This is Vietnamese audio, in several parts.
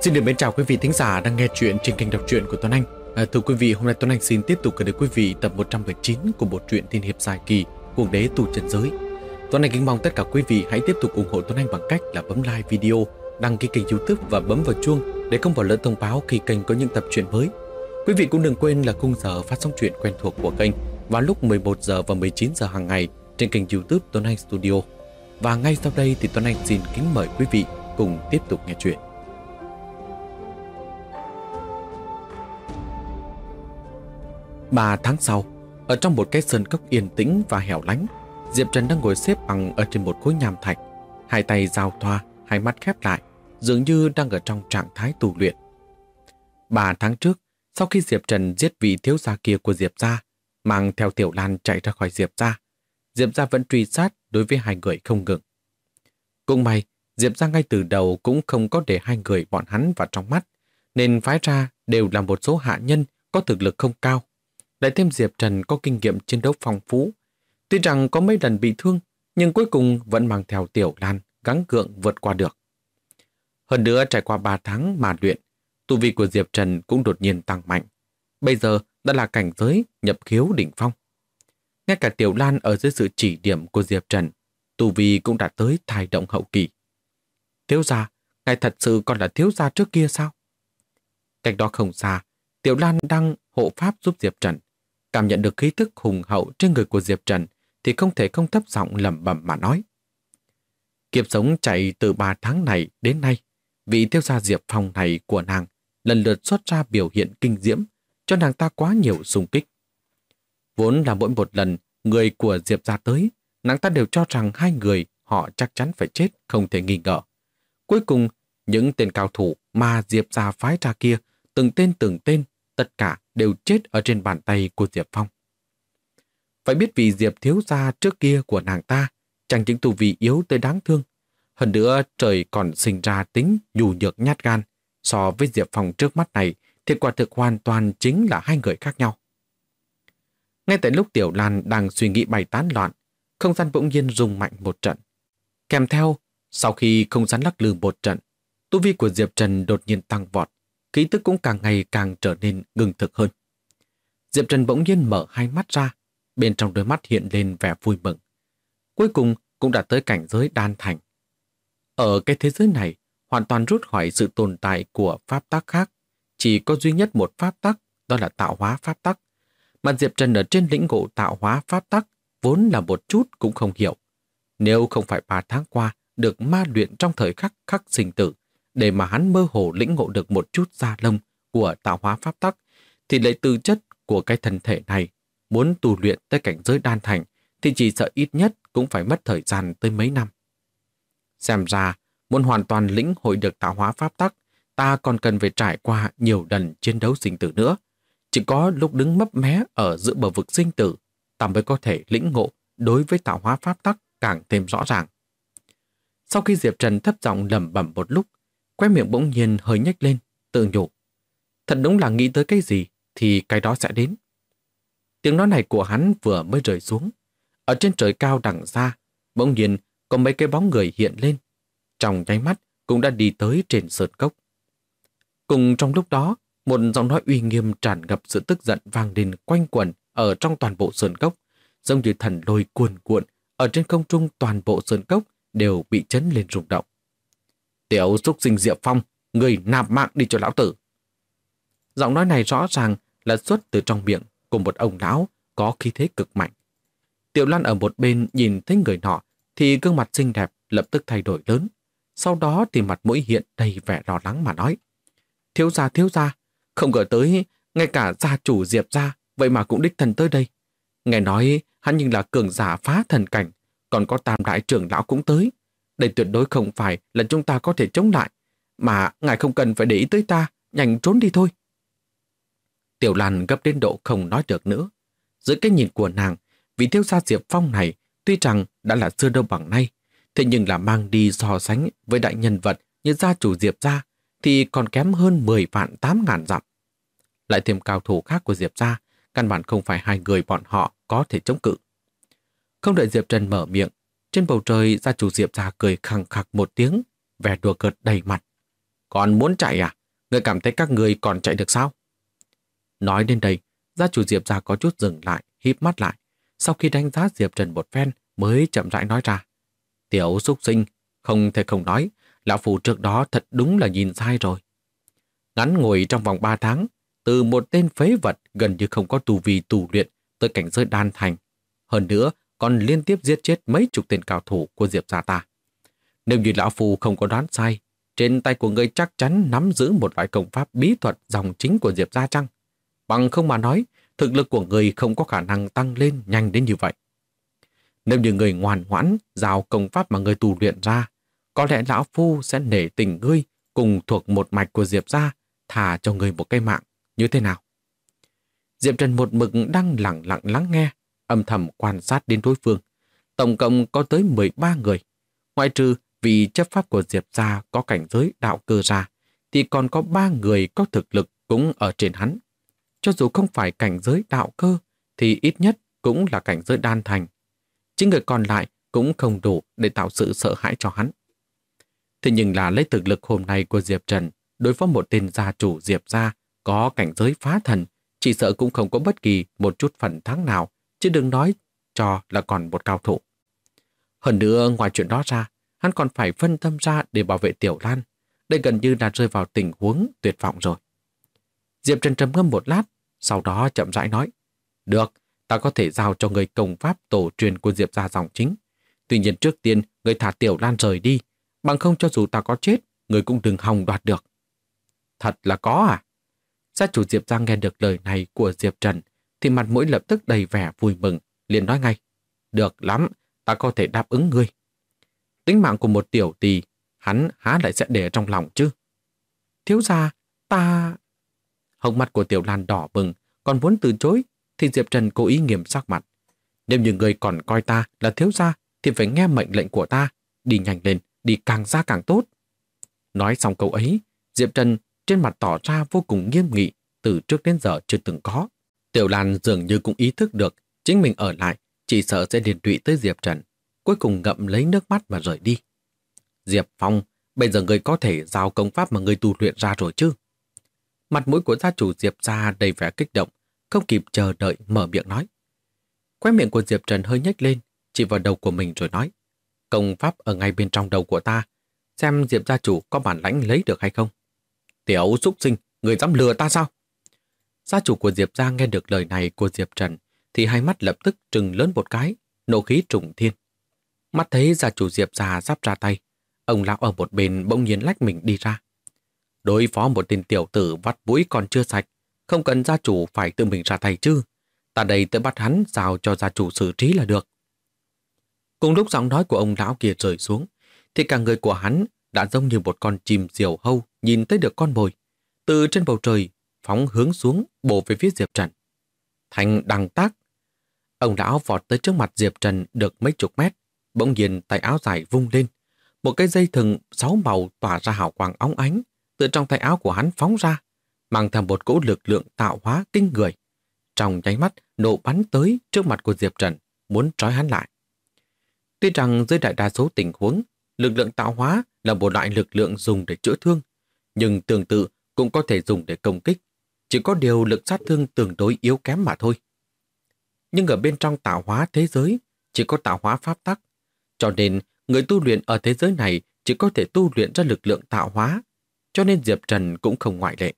Xin được mến chào quý vị thính giả đang nghe chuyện trên kênh đọc truyện của Tuấn Anh. Thưa quý vị, hôm nay Tuấn Anh xin tiếp tục gửi đến quý vị tập 119 của bộ truyện tiên hiệp dài kỳ Cuồng đế tu chân giới. Tuấn Anh kính mong tất cả quý vị hãy tiếp tục ủng hộ Tuấn Anh bằng cách là bấm like video, đăng ký kênh YouTube và bấm vào chuông để không bỏ lỡ thông báo khi kênh có những tập truyện mới. Quý vị cũng đừng quên là khung giờ phát sóng truyện quen thuộc của kênh vào lúc 11 giờ và 19 giờ hàng ngày trên kênh YouTube Tuấn Anh Studio. Và ngay sau đây thì Tuấn Anh xin kính mời quý vị cùng tiếp tục nghe chuyện. 3 tháng sau, ở trong một cái sơn cốc yên tĩnh và hẻo lánh, Diệp Trần đang ngồi xếp bằng ở trên một khối nham thạch, hai tay giao thoa, hai mắt khép lại, dường như đang ở trong trạng thái tu luyện. 3 tháng trước, sau khi Diệp Trần giết vị thiếu gia kia của Diệp gia, mang theo Tiểu Lan chạy ra khỏi Diệp gia vẫn truy sát đối với hai người không ngừng. Cũng may, Diệp gia ngay từ đầu cũng không có để hai người bọn hắn vào trong mắt, nên phái ra đều là một số hạ nhân có thực lực không cao. Lại thêm Diệp Trần có kinh nghiệm chiến đấu phong phú. Tuy rằng có mấy lần bị thương, nhưng cuối cùng vẫn mang theo Tiểu Lan gắng gượng vượt qua được. Hơn nữa trải qua 3 tháng mà luyện, tu vi của Diệp Trần cũng đột nhiên tăng mạnh. Bây giờ đã là cảnh giới nhập khiếu đỉnh phong. Ngay cả Tiểu Lan ở dưới sự chỉ điểm của Diệp Trần, tu vi cũng đã tới thai động hậu kỳ. Thiếu gia, ngài thật sự còn là thiếu gia trước kia sao? Cách đó không xa, Tiểu Lan đang hộ pháp giúp Diệp Trần. Cảm nhận được khí thức hùng hậu trên người của Diệp Trần thì không thể không thấp giọng lẩm bẩm mà nói. Kiếp sống chạy từ 3 tháng này đến nay, vị thiếu gia Diệp Phong này của nàng lần lượt xuất ra biểu hiện kinh diễm, cho nàng ta quá nhiều xung kích. Vốn là mỗi một lần người của Diệp gia tới, nàng ta đều cho rằng hai người họ chắc chắn phải chết không thể nghi ngờ. Cuối cùng, những tên cao thủ mà Diệp gia phái ra kia, từng tên, tất cả đều chết ở trên bàn tay của Diệp Phong. Phải biết vì Diệp thiếu gia trước kia của nàng ta chẳng những tu vi yếu tới đáng thương, hơn nữa trời còn sinh ra tính nhu nhược nhát gan. So với Diệp Phong trước mắt này thì quả thực hoàn toàn chính là hai người khác nhau. Ngay tại lúc Tiểu Lan đang suy nghĩ bày tán loạn, không gian bỗng nhiên rung mạnh một trận. Kèm theo, sau khi không gian lắc lư một trận, tu vi của Diệp Trần đột nhiên tăng vọt, khí tức cũng càng ngày càng trở nên ngưng thực hơn. Diệp Trần bỗng nhiên mở hai mắt ra, bên trong đôi mắt hiện lên vẻ vui mừng. Cuối cùng cũng đã tới cảnh giới đan thành. Ở cái thế giới này, hoàn toàn rút khỏi sự tồn tại của pháp tắc khác. Chỉ có duy nhất một pháp tắc, đó là tạo hóa pháp tắc. Mà Diệp Trần ở trên lĩnh ngộ tạo hóa pháp tắc vốn là một chút cũng không hiểu. Nếu không phải 3 tháng qua được ma luyện trong thời khắc khắc sinh tử, để mà hắn mơ hồ lĩnh ngộ được một chút da lông của tạo hóa pháp tắc, thì lấy tư chất của cái thân thể này, muốn tu luyện tới cảnh giới đan thành, thì chỉ sợ ít nhất cũng phải mất thời gian tới mấy năm. Xem ra, muốn hoàn toàn lĩnh hội được tạo hóa pháp tắc, ta còn cần phải trải qua nhiều lần chiến đấu sinh tử nữa. Chỉ có lúc đứng mấp mé ở giữa bờ vực sinh tử, ta mới có thể lĩnh ngộ đối với tạo hóa pháp tắc càng thêm rõ ràng. Sau khi Diệp Trần thấp giọng lẩm bẩm một lúc, khóe miệng bỗng nhiên hơi nhếch lên, tự nhủ. Thật đúng là nghĩ tới cái gì thì cái đó sẽ đến. Tiếng nói này của hắn vừa mới rơi xuống. Ở trên trời cao đằng xa, bỗng nhiên có mấy cái bóng người hiện lên. Trong nháy mắt cũng đã đi tới trên sơn cốc. Cùng trong lúc đó, một giọng nói uy nghiêm tràn ngập sự tức giận vang lên quanh quẩn ở trong toàn bộ sơn cốc, giống như thần lôi cuồn cuộn ở trên không trung. Toàn bộ sơn cốc đều bị chấn lên rung động. Tiểu súc sinh Diệp Phong, người nạp mạng đi cho lão tử. Giọng nói này rõ ràng là xuất từ trong miệng của một ông lão có khí thế cực mạnh. Tiểu Lan ở một bên nhìn thấy người nọ thì gương mặt xinh đẹp lập tức thay đổi lớn. Sau đó thì mặt mũi hiện đầy vẻ lo lắng mà nói. Thiếu gia, không ngờ tới ngay cả gia chủ Diệp gia vậy mà cũng đích thân tới đây. Nghe nói hắn nhưng là cường giả phá thần cảnh, còn có Tam đại trưởng lão cũng tới. Đây tuyệt đối không phải là chúng ta có thể chống lại, mà ngài không cần phải để ý tới ta, nhanh trốn đi thôi. Tiểu Lan gấp đến độ không nói được nữa. Dưới cái nhìn của nàng, vị thiếu gia Diệp Phong này tuy rằng đã là xưa đâu bằng nay, thế nhưng là mang đi so sánh với đại nhân vật như gia chủ Diệp gia thì còn kém hơn 10 vạn 8 ngàn dặm. Lại thêm cao thủ khác của Diệp gia, căn bản không phải hai người bọn họ có thể chống cự. Không đợi Diệp Trần mở miệng, trên bầu trời gia chủ Diệp gia cười khằng khặc một tiếng, vẻ đùa cợt đầy mặt. Còn muốn chạy à? Người cảm thấy các người còn chạy được sao? Nói đến đây, gia chủ Diệp gia có chút dừng lại, híp mắt lại. Sau khi đánh giá Diệp Trần một phen mới chậm rãi nói ra. Tiểu xúc sinh, không thể không nói, lão phu trước đó thật đúng là nhìn sai rồi. Ngắn ngủi trong vòng 3 tháng, từ một tên phế vật gần như không có tu vi tu luyện tới cảnh giới đan thành. Hơn nữa, còn liên tiếp giết chết mấy chục tên cao thủ của Diệp gia ta. Nếu như lão phu không có đoán sai, trên tay của ngươi chắc chắn nắm giữ một loại công pháp bí thuật dòng chính của Diệp gia chăng? Bằng không mà nói, thực lực của người không có khả năng tăng lên nhanh đến như vậy. Nếu như người ngoan ngoãn giao công pháp mà người tu luyện ra, có lẽ lão phu sẽ nể tình ngươi cùng thuộc một mạch của Diệp gia, thả cho người một cái mạng, như thế nào? Diệp Trần một mực đang lặng lặng lắng nghe, âm thầm quan sát đến đối phương. Tổng cộng có tới 13 người. Ngoại trừ vì chấp pháp của Diệp gia có cảnh giới đạo cơ ra, thì còn có 3 người có thực lực cũng ở trên hắn. Cho dù không phải cảnh giới đạo cơ, thì ít nhất cũng là cảnh giới đan thành. Chính người còn lại cũng không đủ để tạo sự sợ hãi cho hắn. Thế nhưng là lấy thực lực hôm nay của Diệp Trần đối phó một tên gia chủ Diệp gia có cảnh giới phá thần, chỉ sợ cũng không có bất kỳ một chút phần thắng nào, chứ đừng nói cho là còn một cao thủ. Hơn nữa, ngoài chuyện đó ra, hắn còn phải phân tâm ra để bảo vệ Tiểu Lan. Đây gần như là rơi vào tình huống tuyệt vọng rồi. Diệp Trần trầm ngâm một lát, sau đó chậm rãi nói. Được, ta có thể giao cho người công pháp tổ truyền của Diệp gia dòng chính. Tuy nhiên trước tiên, người thả Tiểu Lan rời đi. Bằng không cho dù ta có chết, người cũng đừng hòng đoạt được. Thật là có à? Gia chủ Diệp gia nghe được lời này của Diệp Trần, thì mặt mũi lập tức đầy vẻ vui mừng, liền nói ngay. Được lắm, ta có thể đáp ứng ngươi. Tính mạng của một tiểu tỳ, hắn há lại sẽ để trong lòng chứ? Thiếu gia, ta... Hốc mặt của Tiểu Lan đỏ bừng, còn muốn từ chối, thì Diệp Trần cố ý nghiêm sắc mặt. Nếu như người còn coi ta là thiếu gia, thì phải nghe mệnh lệnh của ta, đi nhanh lên, đi càng xa càng tốt. Nói xong câu ấy, Diệp Trần trên mặt tỏ ra vô cùng nghiêm nghị, từ trước đến giờ chưa từng có. Tiểu Lan dường như cũng ý thức được chính mình ở lại, chỉ sợ sẽ liên lụy tới Diệp Trần, cuối cùng ngậm lấy nước mắt mà rời đi. Diệp Phong, bây giờ người có thể giao công pháp mà người tu luyện ra rồi chứ? Mặt mũi của gia chủ Diệp gia đầy vẻ kích động, không kịp chờ đợi mở miệng nói. Khóe miệng của Diệp Trần hơi nhếch lên, chỉ vào đầu của mình rồi nói. Công pháp ở ngay bên trong đầu của ta, xem Diệp gia chủ có bản lãnh lấy được hay không. Tiểu xúc sinh, người dám lừa ta sao? Gia chủ của Diệp gia nghe được lời này của Diệp Trần, thì hai mắt lập tức trừng lớn một cái, nộ khí trùng thiên. Mắt thấy gia chủ Diệp gia sắp ra tay, ông lão ở một bên bỗng nhiên lách mình đi ra. Đối phó một tên tiểu tử vắt mũi còn chưa sạch, không cần gia chủ phải tự mình ra tay chứ. Ta đây tới bắt hắn giao cho gia chủ xử trí là được. Cùng lúc giọng nói của ông lão kia rơi xuống, thì cả người của hắn đã giống như một con chim diều hâu nhìn thấy được con mồi. Từ trên bầu trời, phóng hướng xuống bổ về phía Diệp Trần. Thành đằng tác. Ông lão vọt tới trước mặt Diệp Trần được mấy chục mét, bỗng nhiên tay áo dài vung lên. Một cái dây thừng 6 màu tỏa ra hào quang óng ánh, từ trong tay áo của hắn phóng ra, mang theo một cỗ lực lượng tạo hóa kinh người. Trong nháy mắt nổ bắn tới trước mặt của Diệp Trần, muốn trói hắn lại. Tuy rằng dưới đại đa số tình huống, lực lượng tạo hóa là một loại lực lượng dùng để chữa thương, nhưng tương tự cũng có thể dùng để công kích, chỉ có điều lực sát thương tương đối yếu kém mà thôi. Nhưng ở bên trong tạo hóa thế giới, chỉ có tạo hóa pháp tắc, cho nên người tu luyện ở thế giới này chỉ có thể tu luyện ra lực lượng tạo hóa, cho nên Diệp Trần cũng không ngoại lệ.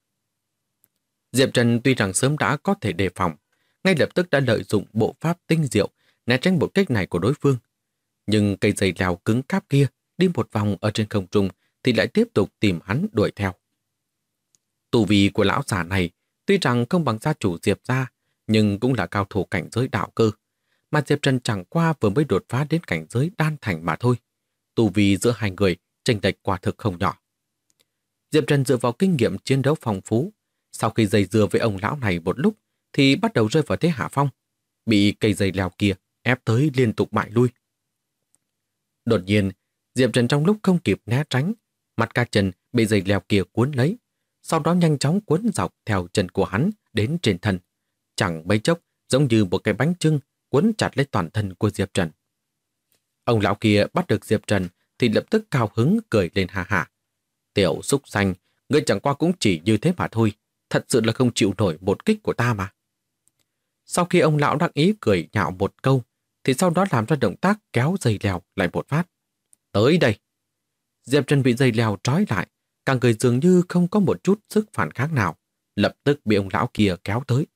Diệp Trần tuy rằng sớm đã có thể đề phòng, ngay lập tức đã lợi dụng bộ pháp tinh diệu né tránh một kích này của đối phương. Nhưng cây dây leo cứng cáp kia đi một vòng ở trên không trung thì lại tiếp tục tìm hắn đuổi theo. Tu vi của lão già này tuy rằng không bằng gia chủ Diệp gia, nhưng cũng là cao thủ cảnh giới đạo cơ, mà Diệp Trần chẳng qua vừa mới đột phá đến cảnh giới đan thành mà thôi. Tu vi giữa hai người chênh lệch quả thực không nhỏ. Diệp Trần dựa vào kinh nghiệm chiến đấu phong phú, sau khi dây dưa với ông lão này một lúc thì bắt đầu rơi vào thế hạ phong, bị cây dây leo kia ép tới liên tục bại lui. Đột nhiên, Diệp Trần trong lúc không kịp né tránh, mặt cá chân bị dây leo kia cuốn lấy, sau đó nhanh chóng cuốn dọc theo chân của hắn đến trên thân. Chẳng mấy chốc giống như một cái bánh chưng cuốn chặt lấy toàn thân của Diệp Trần. Ông lão kia bắt được Diệp Trần thì lập tức cao hứng cười lên ha hả. Tiểu súc sanh, ngươi chẳng qua cũng chỉ như thế mà thôi. Thật sự là không chịu nổi một kích của ta mà. Sau khi ông lão đắc ý cười nhạo một câu, thì sau đó làm ra động tác kéo dây leo lại một phát. Tới đây! Diệp Trần bị dây leo trói lại, cả người dường như không có một chút sức phản kháng nào, lập tức bị ông lão kia kéo tới.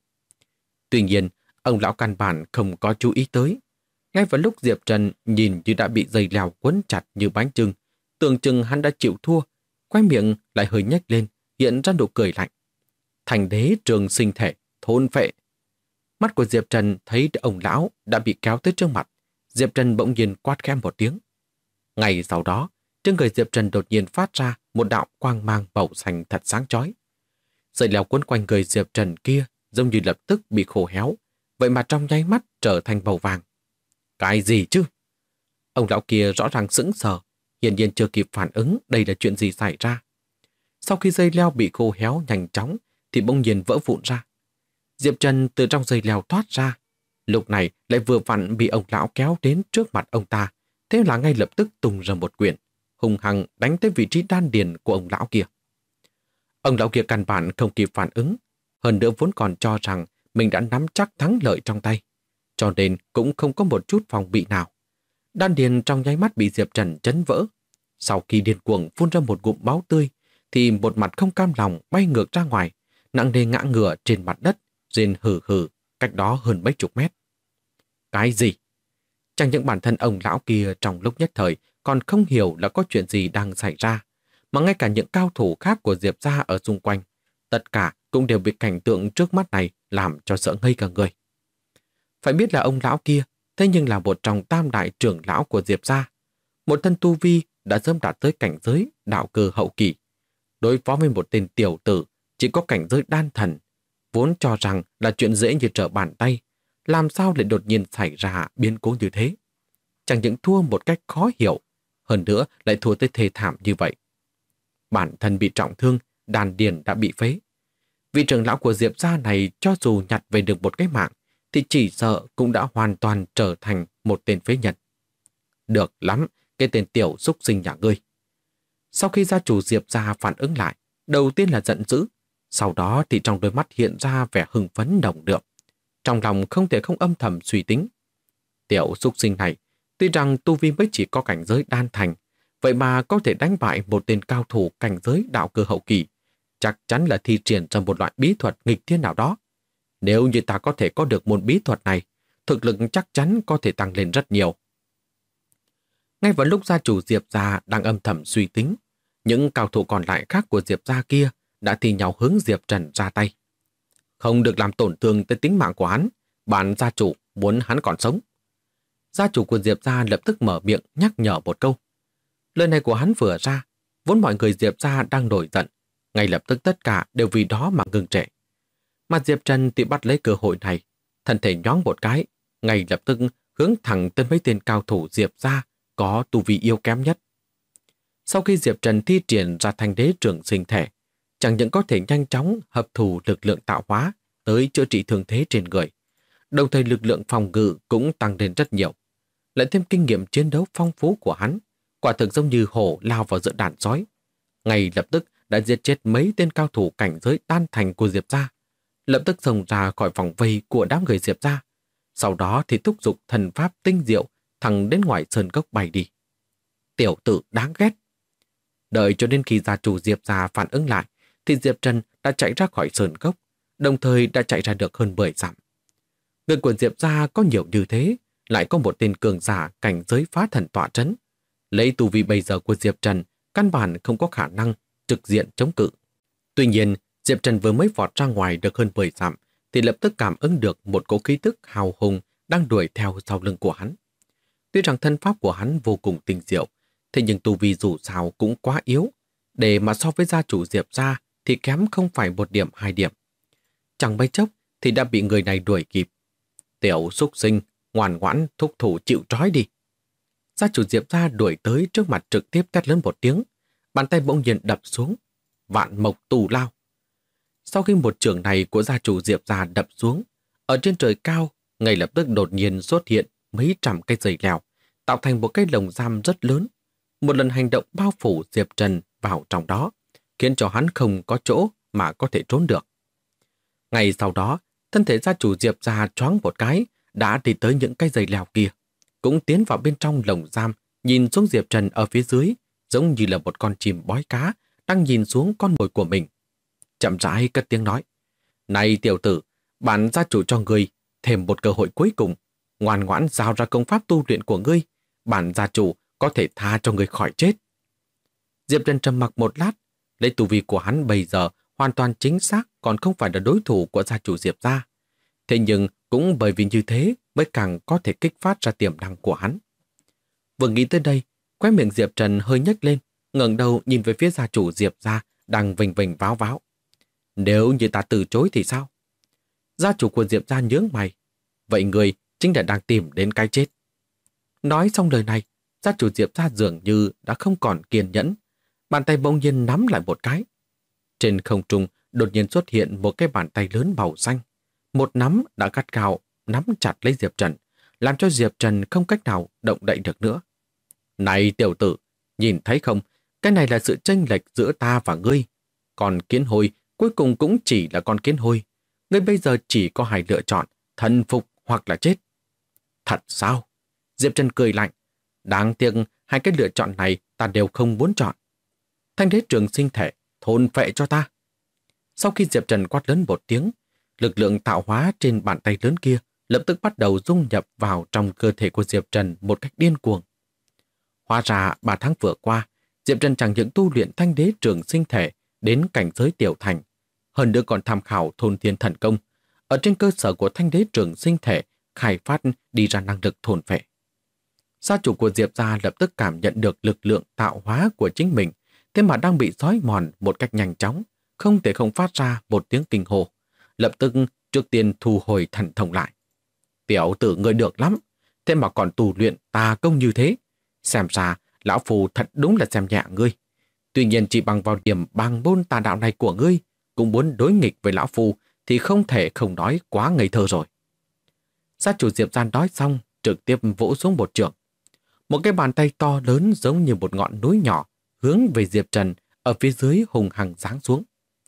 Tuy nhiên, ông lão căn bản không có chú ý tới. Ngay vào lúc Diệp Trần nhìn như đã bị dây leo quấn chặt như bánh chưng, tưởng chừng hắn đã chịu thua, quay miệng lại hơi nhếch lên, hiện ra nụ cười lạnh. Thành đế trường sinh thể, thôn phệ. Mắt của Diệp Trần thấy ông lão đã bị kéo tới trước mặt. Diệp Trần bỗng nhiên quát khẽ một tiếng. Ngay sau đó, trên người Diệp Trần đột nhiên phát ra một đạo quang mang màu xanh thật sáng chói. Dây leo quấn quanh người Diệp Trần kia giống như lập tức bị khô héo, vậy mà trong nháy mắt trở thành màu vàng. Cái gì chứ? Ông lão kia rõ ràng sững sờ, hiển nhiên chưa kịp phản ứng đây là chuyện gì xảy ra. Sau khi dây leo bị khô héo nhanh chóng thì bỗng nhiên vỡ vụn ra. Diệp Trần từ trong dây leo thoát ra, lúc này lại vừa vặn bị ông lão kéo đến trước mặt ông ta, thế là ngay lập tức tung ra một quyền, hung hăng đánh tới vị trí đan điền của ông lão kia. Ông lão kia căn bản không kịp phản ứng, hơn nữa vốn còn cho rằng mình đã nắm chắc thắng lợi trong tay, cho nên cũng không có một chút phòng bị nào. Đan điền trong nháy mắt bị Diệp Trần chấn vỡ. Sau khi điên cuồng phun ra một ngụm máu tươi, thì một mặt không cam lòng bay ngược ra ngoài, nặng nề ngã ngửa trên mặt đất, rên hừ hừ, cách đó hơn mấy chục mét. Cái gì? Chẳng những bản thân ông lão kia trong lúc nhất thời còn không hiểu là có chuyện gì đang xảy ra, mà ngay cả những cao thủ khác của Diệp gia ở xung quanh, tất cả cũng đều bị cảnh tượng trước mắt này làm cho sợ ngây cả người. Phải biết là ông lão kia, thế nhưng là một trong tam đại trưởng lão của Diệp gia, một thân tu vi đã sớm đạt tới cảnh giới đạo cơ hậu kỳ. Đối phó với một tên tiểu tử chỉ có cảnh giới đan thần, vốn cho rằng là chuyện dễ như trở bàn tay, làm sao lại đột nhiên xảy ra biến cố như thế. Chẳng những thua một cách khó hiểu, hơn nữa lại thua tới thê thảm như vậy. Bản thân bị trọng thương, đan điền đã bị phế. Vị trưởng lão của Diệp gia này cho dù nhặt về được một cái mạng, thì chỉ sợ cũng đã hoàn toàn trở thành một tên phế nhân. Được lắm, cái tên tiểu xúc sinh nhà ngươi. Sau khi gia chủ Diệp gia phản ứng lại, đầu tiên là giận dữ, sau đó thì trong đôi mắt hiện ra vẻ hưng phấn nồng đượm. Trong lòng không thể không âm thầm suy tính. Tiểu xúc sinh này, tuy rằng tu vi mới chỉ có cảnh giới đan thành, vậy mà có thể đánh bại một tên cao thủ cảnh giới đạo cơ hậu kỳ, chắc chắn là thi triển ra một loại bí thuật nghịch thiên nào đó. Nếu như ta có thể có được môn bí thuật này, thực lực chắc chắn có thể tăng lên rất nhiều. Ngay vào lúc gia chủ Diệp gia đang âm thầm suy tính, những cao thủ còn lại khác của Diệp gia kia đã thi nhau hướng Diệp Trần ra tay. Không được làm tổn thương tới tính mạng của hắn, bản gia chủ muốn hắn còn sống. Gia chủ của Diệp gia lập tức mở miệng nhắc nhở một câu. Lời này của hắn vừa ra, vốn mọi người Diệp gia đang nổi giận, ngay lập tức tất cả đều vì đó mà ngừng trệ. Mà Diệp Trần thì bắt lấy cơ hội này, thân thể nhoáng một cái, ngay lập tức hướng thẳng tới mấy tên cao thủ Diệp gia có tu vi yếu kém nhất. Sau khi Diệp Trần thi triển ra thành đế trường sinh thể, chẳng những có thể nhanh chóng hấp thụ lực lượng tạo hóa tới chữa trị thương thế trên người, đồng thời lực lượng phòng ngự cũng tăng lên rất nhiều. Lại thêm kinh nghiệm chiến đấu phong phú của hắn, quả thực giống như hổ lao vào giữa đàn sói. Ngay lập tức đã giết chết mấy tên cao thủ cảnh giới đan thành của Diệp gia, lập tức xông ra khỏi vòng vây của đám người Diệp gia. Sau đó thì thúc giục thần pháp tinh diệu thẳng đến ngoài sơn cốc bay đi. Tiểu tử đáng ghét. Đợi cho đến khi gia chủ Diệp gia phản ứng lại, thì Diệp Trần đã chạy ra khỏi sơn cốc, đồng thời đã chạy ra được hơn 10 dặm. Người của Diệp gia có nhiều như thế, lại có một tên cường giả cảnh giới phá thần tọa trấn. Lấy tu vi bây giờ của Diệp Trần, căn bản không có khả năng trực diện chống cự. Tuy nhiên, Diệp Trần vừa mới vọt ra ngoài được hơn 10 dặm, thì lập tức cảm ứng được một cỗ khí tức hào hùng đang đuổi theo sau lưng của hắn. Tuy rằng thân pháp của hắn vô cùng tinh diệu, thế nhưng tu vi dù sao cũng quá yếu, để mà so với gia chủ Diệp gia thì kém không phải 1 điểm 2 điểm. Chẳng mấy chốc thì đã bị người này đuổi kịp. Tiểu xúc sinh, ngoan ngoãn thúc thủ chịu trói đi. Gia chủ Diệp gia đuổi tới trước mặt trực tiếp thét lớn một tiếng, bàn tay bỗng nhiên đập xuống, vạn mộc tù lao. Sau khi một trường này của gia chủ Diệp gia đập xuống, ở trên trời cao, ngay lập tức đột nhiên xuất hiện mấy trăm cây dây leo, tạo thành một cái lồng giam rất lớn. Một lần hành động bao phủ Diệp Trần vào trong đó, khiến cho hắn không có chỗ mà có thể trốn được. Ngày sau đó, thân thể gia chủ Diệp gia choáng một cái, đã đi tới những cái dây leo kia, cũng tiến vào bên trong lồng giam, nhìn xuống Diệp Trần ở phía dưới, giống như là một con chim bói cá đang nhìn xuống con mồi của mình. Chậm rãi cất tiếng nói: "Này tiểu tử, bản gia chủ cho ngươi thêm một cơ hội cuối cùng, ngoan ngoãn giao ra công pháp tu luyện của ngươi, bản gia chủ có thể tha cho ngươi khỏi chết." Diệp Trần trầm mặc một lát, lấy tu vi của hắn bây giờ hoàn toàn chính xác còn không phải là đối thủ của gia chủ Diệp gia. Thế nhưng cũng bởi vì như thế mới càng có thể kích phát ra tiềm năng của hắn. Vừa nghĩ tới đây, khóe miệng Diệp Trần hơi nhếch lên, ngẩng đầu nhìn về phía gia chủ Diệp gia đang vênh vênh váo váo. "Nếu như ta từ chối thì sao?" Gia chủ của Diệp gia nhướng mày. "Vậy người chính là đang tìm đến cái chết." Nói xong lời này, gia chủ Diệp gia dường như đã không còn kiên nhẫn, bàn tay bỗng nhiên nắm lại một cái. Trên không trung đột nhiên xuất hiện một cái bàn tay lớn màu xanh. Một nắm đã gắt gao nắm chặt lấy Diệp Trần, làm cho Diệp Trần không cách nào động đậy được nữa. "Này tiểu tử, nhìn thấy không, cái này là sự chênh lệch giữa ta và ngươi. Còn kiến hôi cuối cùng cũng chỉ là con kiến hôi. Ngươi bây giờ chỉ có hai lựa chọn, thần phục hoặc là chết." "Thật sao?" Diệp Trần cười lạnh. "Đáng tiếc hai cái lựa chọn này ta đều không muốn chọn. Thanh đế trường sinh thể, thôn phệ cho ta." Sau khi Diệp Trần quát lớn một tiếng, lực lượng tạo hóa trên bàn tay lớn kia lập tức bắt đầu dung nhập vào trong cơ thể của Diệp Trần một cách điên cuồng. Hóa ra 3 tháng vừa qua, Diệp Trần chẳng những tu luyện thanh đế trường sinh thể đến cảnh giới tiểu thành, hơn nữa còn tham khảo thôn thiên thần công, ở trên cơ sở của thanh đế trường sinh thể khai phát đi ra năng lực thôn phệ. Gia chủ của Diệp gia lập tức cảm nhận được lực lượng tạo hóa của chính mình, thế mà đang bị xói mòn một cách nhanh chóng, không thể không phát ra một tiếng kinh hô. Lập tức trước tiên thu hồi thần thông lại. "Tiểu tử ngươi được lắm, thế mà còn tu luyện tà công như thế. Xem ra, lão phù thật đúng là xem nhẹ ngươi. Tuy nhiên chỉ bằng vào điểm bàng môn tà đạo này của ngươi, cũng muốn đối nghịch với lão phù thì không thể không nói quá ngây thơ rồi." Gia chủ Diệp gia nói xong, trực tiếp vỗ xuống một chưởng. Một cái bàn tay to lớn giống như một ngọn núi nhỏ hướng về Diệp Trần ở phía dưới hùng hằng giáng xuống.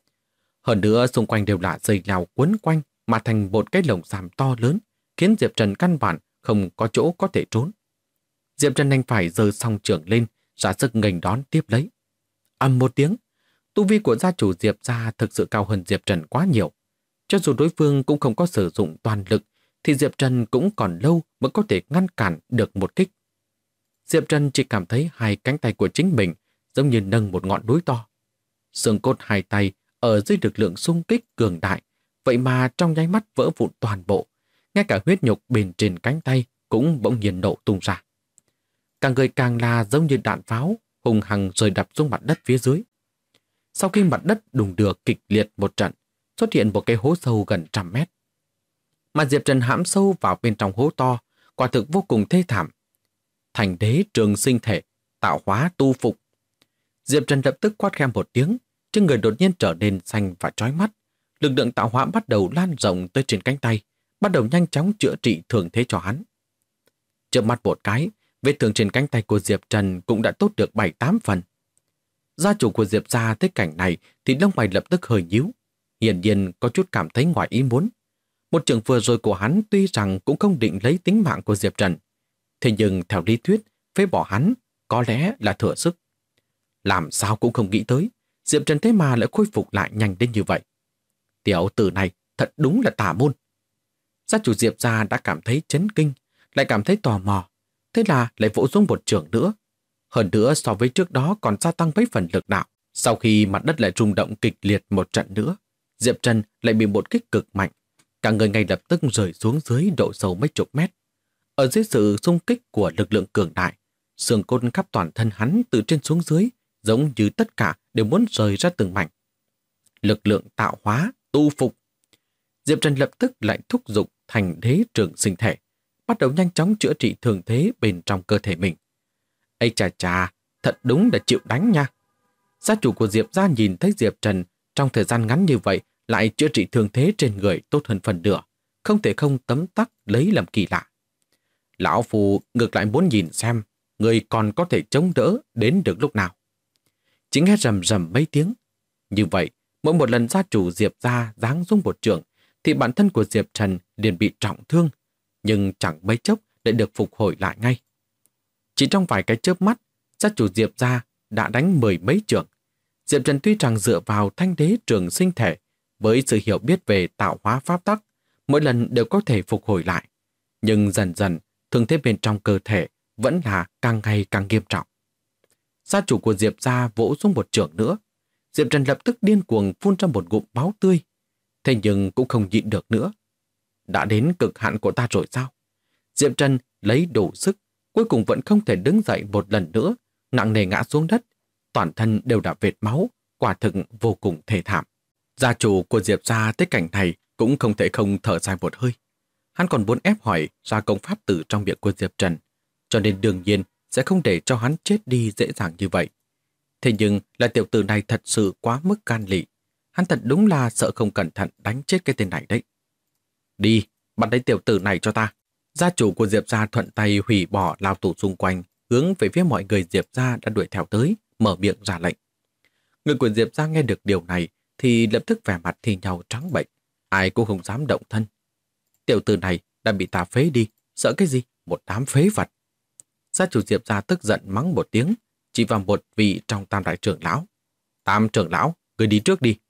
Hơn nữa xung quanh đều là dây leo quấn quanh mà thành một cái lồng giam to lớn, khiến Diệp Trần căn bản không có chỗ có thể trốn. Diệp Trần đành phải giơ song chưởng lên, ra sức nghênh đón tiếp lấy. Ầm một tiếng, tu vi của gia chủ Diệp gia thực sự cao hơn Diệp Trần quá nhiều. Cho dù đối phương cũng không có sử dụng toàn lực, thì Diệp Trần cũng còn lâu mới có thể ngăn cản được một kích. Diệp Trần chỉ cảm thấy hai cánh tay của chính mình giống như nâng một ngọn núi to. Xương cốt hai tay ở dưới lực lượng xung kích cường đại, vậy mà trong nháy mắt vỡ vụn toàn bộ, ngay cả huyết nhục bên trên cánh tay cũng bỗng nhiên nổ tung ra. Cả người càng là giống như đạn pháo, hùng hằng rơi đập xuống mặt đất phía dưới. Sau khi mặt đất đùng đưa kịch liệt một trận, xuất hiện một cái hố sâu gần 100 mét. Mà Diệp Trần hãm sâu vào bên trong hố to, quả thực vô cùng thê thảm. Thành đế trường sinh thể, tạo hóa tu phục. Diệp Trần lập tức quát khem một tiếng, trên người đột nhiên trở nên xanh và chói mắt. Lực lượng tạo hóa bắt đầu lan rộng tới trên cánh tay, bắt đầu nhanh chóng chữa trị thương thế cho hắn. Chớp mắt một cái, vết thương trên cánh tay của Diệp Trần cũng đã tốt được 7-8 phần. Gia chủ của Diệp gia thấy cảnh này thì lông mày lập tức hơi nhíu, hiển nhiên có chút cảm thấy ngoài ý muốn. Một chưởng vừa rồi của hắn tuy rằng cũng không định lấy tính mạng của Diệp Trần, thế nhưng theo lý thuyết, phế bỏ hắn có lẽ là thừa sức. Làm sao cũng không nghĩ tới, Diệp Trần thế mà lại khôi phục lại nhanh đến như vậy. Tiểu tử này thật đúng là tà môn. Gia chủ Diệp gia đã cảm thấy chấn kinh, lại cảm thấy tò mò, thế là lại vỗ xuống một chưởng nữa. Hơn nữa so với trước đó còn gia tăng mấy phần lực đạo. Sau khi mặt đất lại rung động kịch liệt một trận nữa, Diệp Trần lại bị một kích cực mạnh. Cả người ngay lập tức rơi xuống dưới độ sâu mấy chục mét. Ở dưới sự xung kích của lực lượng cường đại, xương cốt khắp toàn thân hắn từ trên xuống dưới, giống như tất cả đều muốn rời ra từng mảnh. Lực lượng tạo hóa, tu phục. Diệp Trần lập tức lại thúc giục thành đế trường sinh thể, bắt đầu nhanh chóng chữa trị thương thế bên trong cơ thể mình. Ây chà chà, thật đúng là chịu đánh nha. Gia chủ của Diệp gia nhìn thấy Diệp Trần trong thời gian ngắn như vậy lại chữa trị thương thế trên người tốt hơn phần nửa, không thể không tấm tắc lấy làm kỳ lạ. Lão phù ngược lại muốn nhìn xem người còn có thể chống đỡ đến được lúc nào. Chỉ nghe rầm rầm mấy tiếng. Như vậy, mỗi một lần gia chủ Diệp gia giáng xuống một trường, thì bản thân của Diệp Trần liền bị trọng thương, nhưng chẳng mấy chốc lại được phục hồi lại ngay. Chỉ trong vài cái chớp mắt, gia chủ Diệp gia đã đánh mười mấy trường. Diệp Trần tuy rằng dựa vào thanh đế trường sinh thể, với sự hiểu biết về tạo hóa pháp tắc, mỗi lần đều có thể phục hồi lại. Nhưng dần dần, thương thế bên trong cơ thể vẫn là càng ngày càng nghiêm trọng. Gia chủ của Diệp gia vỗ xuống một trường nữa. Diệp Trần lập tức điên cuồng phun ra một ngụm máu tươi. Thế nhưng cũng không nhịn được nữa. Đã đến cực hạn của ta rồi sao? Diệp Trần lấy đủ sức, cuối cùng vẫn không thể đứng dậy một lần nữa, nặng nề ngã xuống đất. Toàn thân đều đã vệt máu, quả thực vô cùng thê thảm. Gia chủ của Diệp gia tới cảnh này cũng không thể không thở dài một hơi. Hắn còn muốn ép hỏi ra công pháp tử trong miệng của Diệp Trần, cho nên đương nhiên sẽ không để cho hắn chết đi dễ dàng như vậy. Thế nhưng là tiểu tử này thật sự quá mức gan lị. Hắn thật đúng là sợ không cẩn thận đánh chết cái tên này đấy. Đi, bắt lấy tiểu tử này cho ta. Gia chủ của Diệp gia thuận tay hủy bỏ lao tù xung quanh, hướng về phía mọi người Diệp gia đã đuổi theo tới, mở miệng ra lệnh. Người của Diệp gia nghe được điều này thì lập tức vẻ mặt thi nhau trắng bệch, ai cũng không dám động thân. Tiểu tử này đã bị ta phế đi, sợ cái gì, một đám phế vật. Gia chủ Diệp gia tức giận mắng một tiếng, chỉ vào một vị trong tam đại trưởng lão. Tam trưởng lão, người đi trước đi.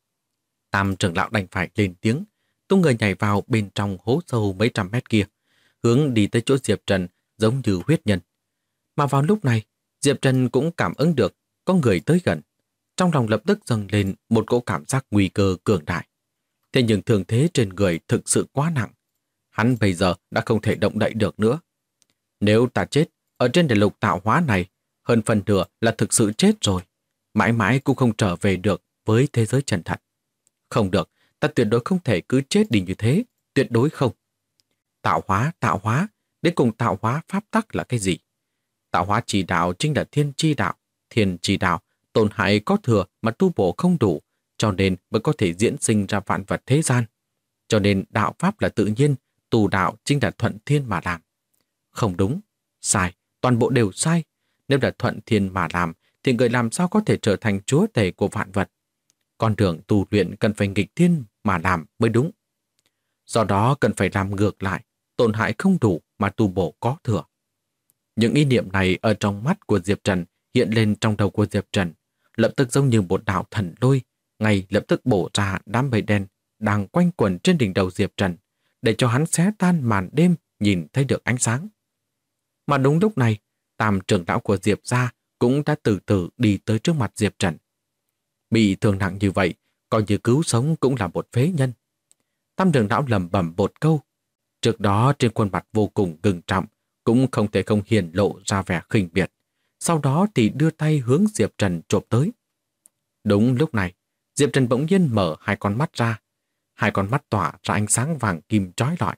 Tam trưởng lão đành phải lên tiếng, tung người nhảy vào bên trong hố sâu mấy trăm mét kia, hướng đi tới chỗ Diệp Trần giống như huyết nhân. Mà vào lúc này, Diệp Trần cũng cảm ứng được có người tới gần. Trong lòng lập tức dâng lên một cỗ cảm giác nguy cơ cường đại. Thế nhưng thương thế trên người thực sự quá nặng. Hắn bây giờ đã không thể động đậy được nữa. Nếu ta chết ở trên đại lục tạo hóa này, hơn phần nửa là thực sự chết rồi. Mãi mãi cũng không trở về được với thế giới chân thật. Không được, ta tuyệt đối không thể cứ chết đi như thế. Tuyệt đối không. Tạo hóa, đến cùng tạo hóa pháp tắc là cái gì? Tạo hóa chỉ đạo chính là thiên chi đạo, tổn hại có thừa mà tu bổ không đủ, cho nên mới có thể diễn sinh ra vạn vật thế gian. Cho nên đạo pháp là tự nhiên, tu đạo chính là thuận thiên mà làm. Không đúng, sai, toàn bộ đều sai. Nếu là thuận thiên mà làm, thì người làm sao có thể trở thành chúa tể của vạn vật? Con đường tu luyện cần phải nghịch thiên mà làm mới đúng. Do đó cần phải làm ngược lại, tổn hại không đủ mà tu bổ có thừa. Những ý niệm này ở trong mắt của Diệp Trần hiện lên trong đầu của Diệp Trần, lập tức giống như một đạo thần lôi, ngay lập tức bổ ra đám mây đen đang quanh quẩn trên đỉnh đầu Diệp Trần, để cho hắn xé tan màn đêm nhìn thấy được ánh sáng. Mà đúng lúc này, tam trưởng lão của Diệp gia cũng đã từ từ đi tới trước mặt Diệp Trần. Bị thương nặng như vậy, coi như cứu sống cũng là một phế nhân. Tam trưởng lão lẩm bẩm một câu. Trước đó trên khuôn mặt vô cùng ngưng trọng, cũng không thể không hiển lộ ra vẻ khinh biệt. Sau đó thì đưa tay hướng Diệp Trần chộp tới. Đúng lúc này, Diệp Trần bỗng nhiên mở hai con mắt ra. Hai con mắt tỏa ra ánh sáng vàng kim chói lọi.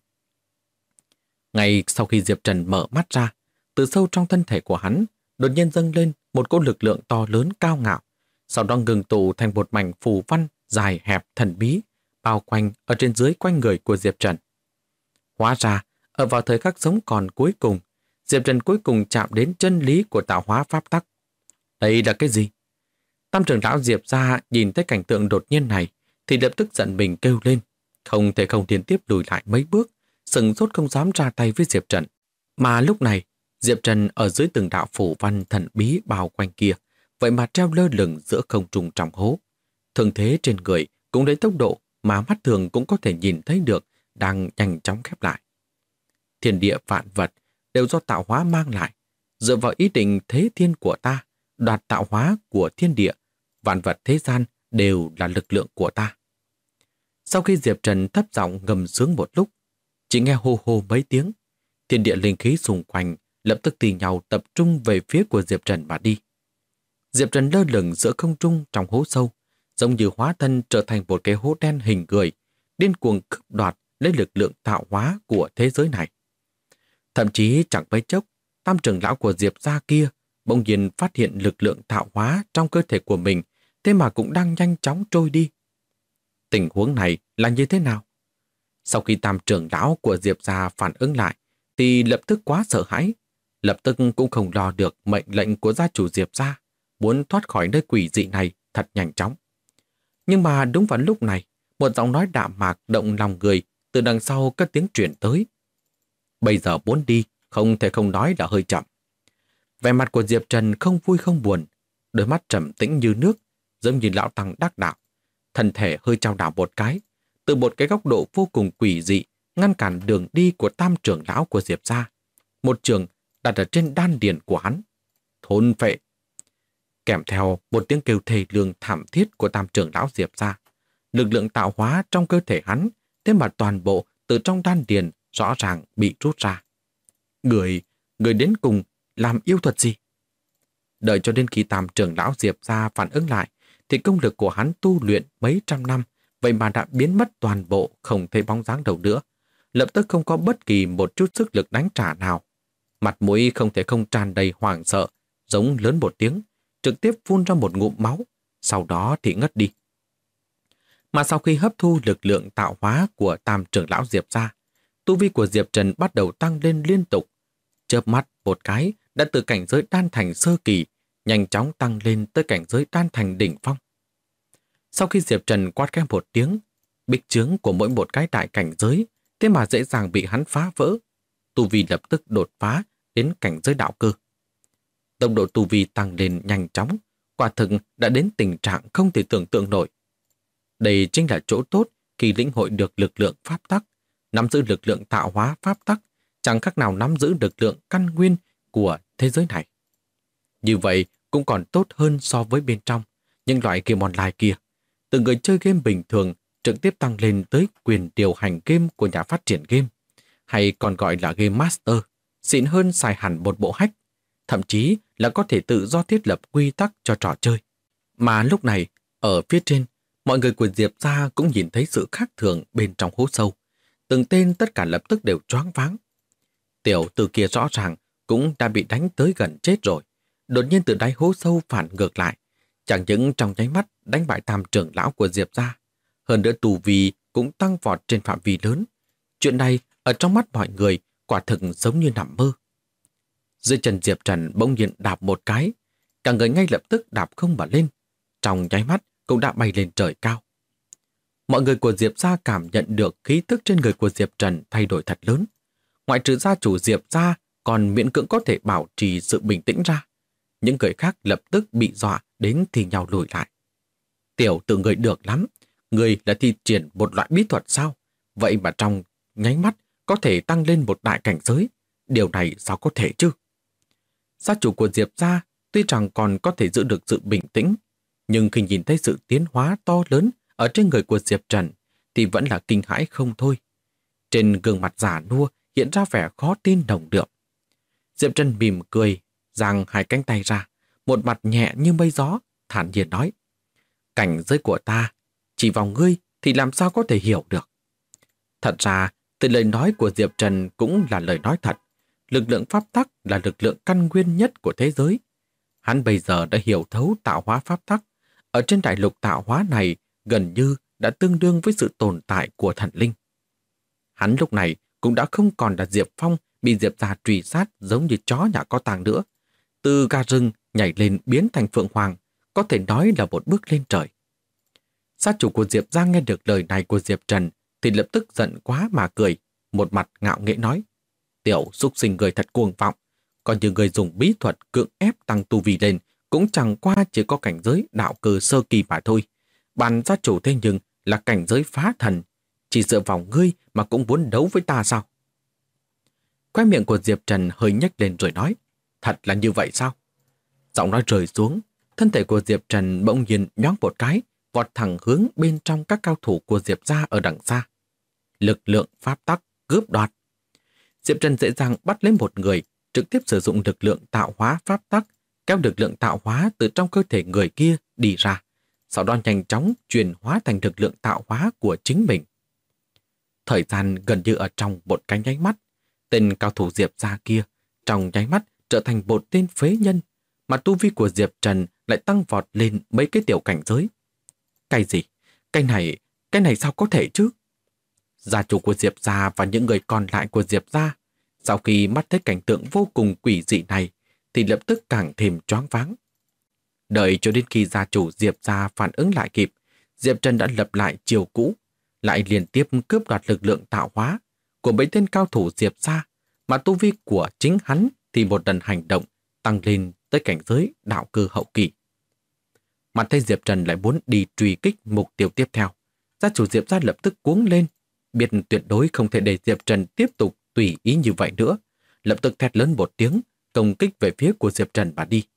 Ngay sau khi Diệp Trần mở mắt ra, từ sâu trong thân thể của hắn đột nhiên dâng lên một cỗ lực lượng to lớn cao ngạo, sau đó ngừng tụ thành một mảnh phù văn dài hẹp thần bí, bao quanh ở trên dưới quanh người của Diệp Trần. Hóa ra, ở vào thời khắc sống còn cuối cùng, Diệp Trần cuối cùng chạm đến chân lý của tạo hóa pháp tắc. Đây là cái gì? Tam trưởng lão Diệp gia nhìn thấy cảnh tượng đột nhiên này thì lập tức giận mình kêu lên, không thể không liên tiếp lùi lại mấy bước, sừng sốt không dám ra tay với Diệp Trần. Mà lúc này, Diệp Trần ở dưới từng đạo phù văn thần bí bao quanh kia, vậy mà treo lơ lửng giữa không trung trong hố. Thương thế trên người cũng lấy tốc độ mà mắt thường cũng có thể nhìn thấy được đang nhanh chóng khép lại. Thiên địa vạn vật đều do tạo hóa mang lại, dựa vào ý định thế thiên của ta, đoạt tạo hóa của thiên địa, vạn vật thế gian đều là lực lượng của ta. Sau khi Diệp Trần thấp giọng ngầm sướng một lúc, chỉ nghe hô hô mấy tiếng, thiên địa linh khí xung quanh lập tức tì nhau tập trung về phía của Diệp Trần mà đi. Diệp Trần lơ lửng giữa không trung trong hố sâu, giống như hóa thân trở thành một cái hố đen hình người, điên cuồng cướp đoạt lấy lực lượng tạo hóa của thế giới này. Thậm chí chẳng mấy chốc, tam trưởng lão của Diệp gia kia bỗng nhiên phát hiện lực lượng tạo hóa trong cơ thể của mình, thế mà cũng đang nhanh chóng trôi đi. Tình huống này là như thế nào? Sau khi tam trưởng lão của Diệp gia phản ứng lại, thì lập tức quá sợ hãi, lập tức cũng không lo được mệnh lệnh của gia chủ Diệp gia, muốn thoát khỏi nơi quỷ dị này thật nhanh chóng. Nhưng mà đúng vào lúc này, một giọng nói đạm mạc động lòng người từ đằng sau cất tiếng truyền tới. Bây giờ muốn đi, không thể không nói là hơi chậm. Vẻ mặt của Diệp Trần không vui không buồn, đôi mắt trầm tĩnh như nước, giống như lão tăng đắc đạo. Thân thể hơi chao đảo một cái, từ một cái góc độ vô cùng quỷ dị, ngăn cản đường đi của tam trưởng lão của Diệp gia. Một trường đặt ở trên đan điền của hắn. Thôn phệ. Kèm theo một tiếng kêu thê lương thảm thiết của tam trưởng lão Diệp gia. Lực lượng tạo hóa trong cơ thể hắn, thế mà toàn bộ từ trong đan điền rõ ràng bị rút ra. Người đến cùng làm yêu thuật gì? Đợi cho đến khi tam trưởng lão Diệp gia phản ứng lại, thì công lực của hắn tu luyện mấy trăm năm, vậy mà đã biến mất toàn bộ, không thấy bóng dáng đâu nữa. Lập tức không có bất kỳ một chút sức lực đánh trả nào. Mặt mũi không thể không tràn đầy hoảng sợ, giống lớn một tiếng, trực tiếp phun ra một ngụm máu, sau đó thì ngất đi. Mà sau khi hấp thu lực lượng tạo hóa của tam trưởng lão Diệp gia, tu vi của Diệp Trần bắt đầu tăng lên liên tục. Chớp mắt một cái đã từ cảnh giới đan thành sơ kỳ, nhanh chóng tăng lên tới cảnh giới đan thành đỉnh phong. Sau khi Diệp Trần quát khẽ một tiếng, bích chướng của mỗi một cái đại cảnh giới, thế mà dễ dàng bị hắn phá vỡ. Tu vi lập tức đột phá đến cảnh giới đạo cơ. Tốc độ tu vi tăng lên nhanh chóng, quả thực đã đến tình trạng không thể tưởng tượng nổi. Đây chính là chỗ tốt khi lĩnh hội được lực lượng pháp tắc, nắm giữ lực lượng tạo hóa pháp tắc, chẳng khác nào nắm giữ lực lượng căn nguyên của thế giới này. Như vậy cũng còn tốt hơn so với bên trong những loại game online kia. Từ người chơi game bình thường trực tiếp tăng lên tới quyền điều hành game của nhà phát triển game, hay còn gọi là game master, xịn hơn xài hẳn một bộ hack, thậm chí là có thể tự do thiết lập quy tắc cho trò chơi. Mà lúc này, ở phía trên, mọi người của Diệp gia cũng nhìn thấy sự khác thường bên trong hố sâu. Từng tên tất cả lập tức đều choáng váng. Tiểu tử kia rõ ràng cũng đã bị đánh tới gần chết rồi. Đột nhiên từ đáy hố sâu phản ngược lại, chẳng những trong nháy mắt đánh bại tam trưởng lão của Diệp gia, hơn nữa tu vi cũng tăng vọt trên phạm vi lớn. Chuyện này ở trong mắt mọi người quả thực giống như nằm mơ. Dưới chân Diệp Trần bỗng nhiên đạp một cái, cả người ngay lập tức đạp không mà lên, trong nháy mắt cũng đã bay lên trời cao. Mọi người của Diệp gia cảm nhận được khí tức trên người của Diệp Trần thay đổi thật lớn. Ngoại trừ gia chủ Diệp gia còn miễn cưỡng có thể bảo trì sự bình tĩnh ra, những người khác lập tức bị dọa đến thì nhau lùi lại. Tiểu tử người được lắm, người là thi triển một loại bí thuật sao? Vậy mà trong nháy mắt có thể tăng lên một đại cảnh giới. Điều này sao có thể chứ? Gia chủ của Diệp gia tuy rằng còn có thể giữ được sự bình tĩnh, nhưng khi nhìn thấy sự tiến hóa to lớn ở trên người của Diệp Trần thì vẫn là kinh hãi không thôi. Trên gương mặt già nua hiện ra vẻ khó tin nồng đượm. Diệp Trần mỉm cười, giang hai cánh tay ra, một mặt nhẹ như mây gió, thản nhiên nói: cảnh giới của ta, chỉ vào ngươi thì làm sao có thể hiểu được. Thật ra, từ lời nói của Diệp Trần cũng là lời nói thật. Lực lượng pháp tắc là lực lượng căn nguyên nhất của thế giới. Hắn bây giờ đã hiểu thấu tạo hóa pháp tắc. Ở trên đại lục tạo hóa này gần như đã tương đương với sự tồn tại của thần linh. Hắn lúc này cũng đã không còn là Diệp Phong bị Diệp gia truy sát giống như chó nhà có tang nữa. Từ gà rừng nhảy lên biến thành phượng hoàng, có thể nói là một bước lên trời. Gia chủ của Diệp gia nghe được lời này của Diệp Trần thì lập tức giận quá mà cười, một mặt ngạo nghễ nói: tiểu xúc sinh người thật cuồng vọng, còn như người dùng bí thuật cưỡng ép tăng tu vi lên cũng chẳng qua chỉ có cảnh giới đạo cơ sơ kỳ mà thôi. Bản gia chủ thế nhưng là cảnh giới phá thần, chỉ dựa vào ngươi mà cũng muốn đấu với ta sao? Khóe miệng của Diệp Trần hơi nhếch lên rồi nói: thật là như vậy sao? Giọng nói rơi xuống, thân thể của Diệp Trần bỗng nhiên nhoáng một cái, vọt thẳng hướng bên trong các cao thủ của Diệp gia ở đằng xa. Lực lượng pháp tắc cướp đoạt. Diệp Trần dễ dàng bắt lấy một người, trực tiếp sử dụng lực lượng tạo hóa pháp tắc, kéo lực lượng tạo hóa từ trong cơ thể người kia đi ra, sau đó nhanh chóng chuyển hóa thành lực lượng tạo hóa của chính mình. Thời gian gần như ở trong một cái nháy mắt, tên cao thủ Diệp gia kia trong nháy mắt trở thành một tên phế nhân, mà tu vi của Diệp Trần lại tăng vọt lên mấy cái tiểu cảnh giới. Cái gì? Cái này sao có thể chứ? Gia chủ của Diệp gia và những người còn lại của Diệp gia sau khi mắt thấy cảnh tượng vô cùng quỷ dị này thì lập tức càng thêm choáng váng. Đợi cho đến khi gia chủ Diệp gia phản ứng lại kịp, Diệp Trần đã lập lại chiều cũ, lại liên tiếp cướp đoạt lực lượng tạo hóa của mấy tên cao thủ Diệp gia, mà tu vi của chính hắn thì một lần hành động tăng lên tới cảnh giới đạo cơ hậu kỳ. Mặt thấy Diệp Trần lại muốn đi truy kích mục tiêu tiếp theo, gia chủ Diệp gia lập tức cuống lên, biết tuyệt đối không thể để Diệp Trần tiếp tục tùy ý như vậy nữa, lập tức thét lớn một tiếng, công kích về phía của Diệp Trần mà đi.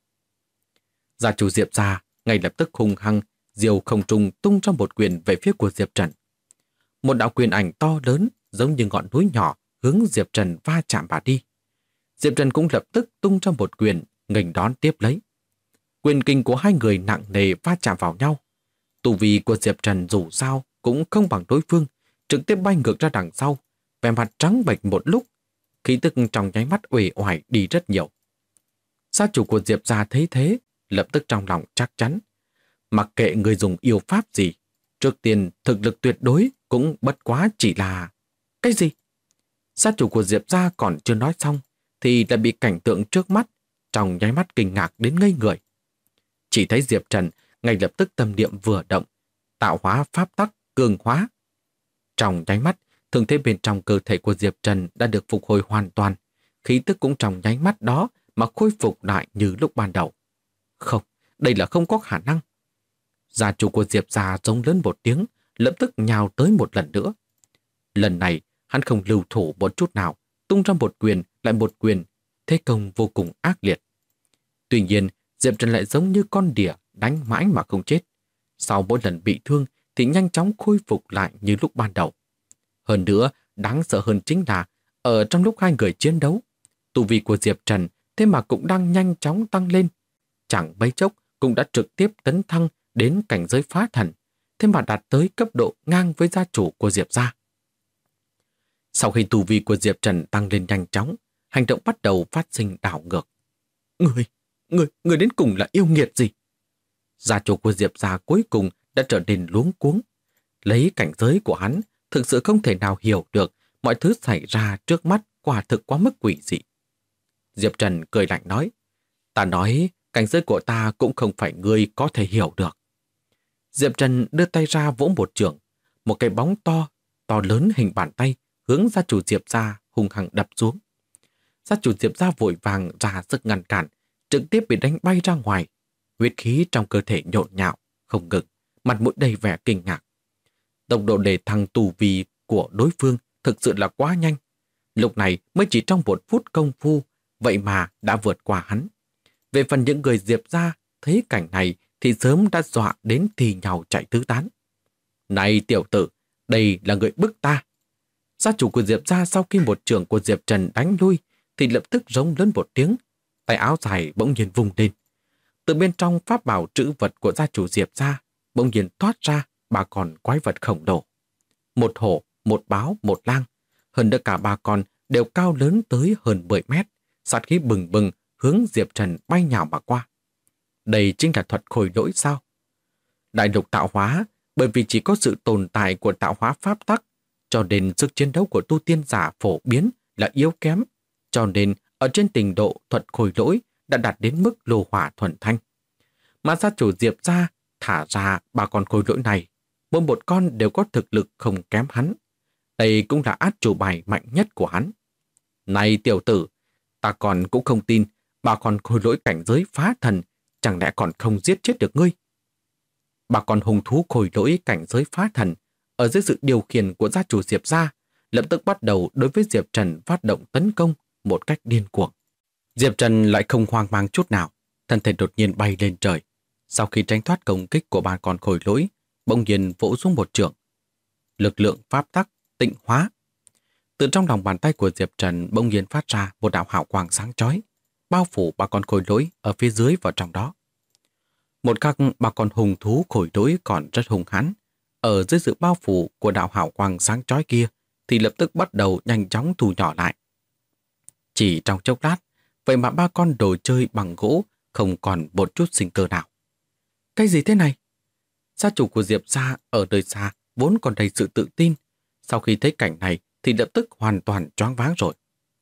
Gia chủ Diệp gia ngay lập tức hung hăng, diều không trung tung ra một quyền về phía của Diệp Trần. Một đạo quyền ảnh to lớn giống như ngọn núi nhỏ hướng Diệp Trần va chạm mà đi. Diệp Trần cũng lập tức tung ra một quyền, nghênh đón tiếp lấy. Quyền kinh của hai người nặng nề va chạm vào nhau. Tu vi của Diệp Trần dù sao cũng không bằng đối phương, trực tiếp bay ngược ra đằng sau, vẻ mặt trắng bệch một lúc, khí tức trong nháy mắt uể oải đi rất nhiều. Gia chủ của Diệp gia thấy thế, lập tức trong lòng chắc chắn. Mặc kệ người dùng yêu pháp gì, trước tiên thực lực tuyệt đối cũng bất quá chỉ là... Cái gì? Gia chủ của Diệp gia còn chưa nói xong, thì đã bị cảnh tượng trước mắt, trong nháy mắt kinh ngạc đến ngây người. Chỉ thấy Diệp Trần ngay lập tức tâm niệm vừa động, tạo hóa pháp tắc cường hóa. Trong nháy mắt, thương thế bên trong cơ thể của Diệp Trần đã được phục hồi hoàn toàn, khí tức cũng trong nháy mắt đó mà khôi phục lại như lúc ban đầu. Không, đây là không có khả năng. Gia chủ của Diệp gia giống lớn một tiếng, lập tức nhào tới một lần nữa. Lần này, hắn không lưu thủ một chút nào, tung ra một quyền lại một quyền, thế công vô cùng ác liệt. Tuy nhiên, Diệp Trần lại giống như con đỉa đánh mãi mà không chết. Sau mỗi lần bị thương thì nhanh chóng khôi phục lại như lúc ban đầu. Hơn nữa, đáng sợ hơn chính là ở trong lúc hai người chiến đấu, tu vi của Diệp Trần thế mà cũng đang nhanh chóng tăng lên. Chẳng mấy chốc cũng đã trực tiếp tấn thăng đến cảnh giới phá thần, thế mà đạt tới cấp độ ngang với gia chủ của Diệp gia. Sau khi tu vi của Diệp Trần tăng lên nhanh chóng, hành động bắt đầu phát sinh đảo ngược. Người đến cùng là yêu nghiệt gì? Gia chủ của Diệp gia cuối cùng đã trở nên luống cuống. Lấy cảnh giới của hắn, thực sự không thể nào hiểu được mọi thứ xảy ra trước mắt quả thực quá mức quỷ dị. Diệp Trần cười lạnh nói, ta nói cảnh giới của ta cũng không phải ngươi có thể hiểu được. Diệp Trần đưa tay ra vỗ một chưởng, một cái bóng to lớn hình bàn tay hướng gia chủ Diệp gia hung hăng đập xuống. Gia chủ Diệp gia vội vàng ra sức ngăn cản, trực tiếp bị đánh bay ra ngoài. Huyết khí trong cơ thể nhộn nhạo, không ngừng, mặt mũi đầy vẻ kinh ngạc. Tốc độ đề thăng tu vi của đối phương thực sự là quá nhanh. Lúc này mới chỉ trong 1 phút công phu, vậy mà đã vượt qua hắn. Về phần những người Diệp gia thấy cảnh này thì sớm đã dọa đến thì nhào chạy tứ tán. Này tiểu tử, đây là người bức ta. Gia chủ của Diệp gia sau khi một chưởng của Diệp Trần đánh lui thì lập tức rống lớn một tiếng, tay áo dài bỗng nhiên vung lên. Từ bên trong pháp bảo trữ vật của gia chủ Diệp gia bỗng nhiên toát ra 3 con quái vật khổng lồ. Một hổ, một báo, một lang. Hơn nữa cả 3 con đều cao lớn tới hơn 10 mét, sát khí bừng bừng hướng Diệp Trần bay nhào mà qua. Đây chính là thuật khôi lỗi sao? Đại lục tạo hóa, bởi vì chỉ có sự tồn tại của tạo hóa pháp tắc, cho nên sức chiến đấu của tu tiên giả phổ biến là yếu kém, cho nên ở trên trình độ thuật khôi lỗi đã đạt đến mức lô hỏa thuần thanh. Mà gia chủ Diệp gia thả ra 3 con khôi lỗi này, mỗi một con đều có thực lực không kém hắn. Đây cũng là át chủ bài mạnh nhất của hắn. Này tiểu tử, ta còn cũng không tin 3 con khôi lỗi cảnh giới phá thần chẳng lẽ còn không giết chết được ngươi. 3 con hung thú khôi lỗi cảnh giới phá thần ở dưới sự điều khiển của gia chủ Diệp gia lập tức bắt đầu đối với Diệp Trần phát động tấn công một cách điên cuồng. Diệp Trần lại không hoang mang chút nào, thân thể đột nhiên bay lên trời. Sau khi tránh thoát công kích của 3 con khôi lỗi, bỗng nhiên vỗ xuống một chưởng. Lực lượng pháp tắc tịnh hóa. Từ trong lòng bàn tay của Diệp Trần bỗng nhiên phát ra một đạo hào quang sáng chói, bao phủ 3 con khôi lỗi ở phía dưới vào trong đó. Một khắc 3 con hung thú khôi lỗi còn rất hung hãn, ở dưới sự bao phủ của đạo hào quang sáng chói kia thì lập tức bắt đầu nhanh chóng thu nhỏ lại. Chỉ trong chốc lát, vậy mà 3 con đồ chơi bằng gỗ không còn một chút sinh cơ nào. Cái gì thế này? Gia chủ của Diệp gia ở nơi xa vốn còn đầy sự tự tin, sau khi thấy cảnh này thì lập tức hoàn toàn choáng váng rồi.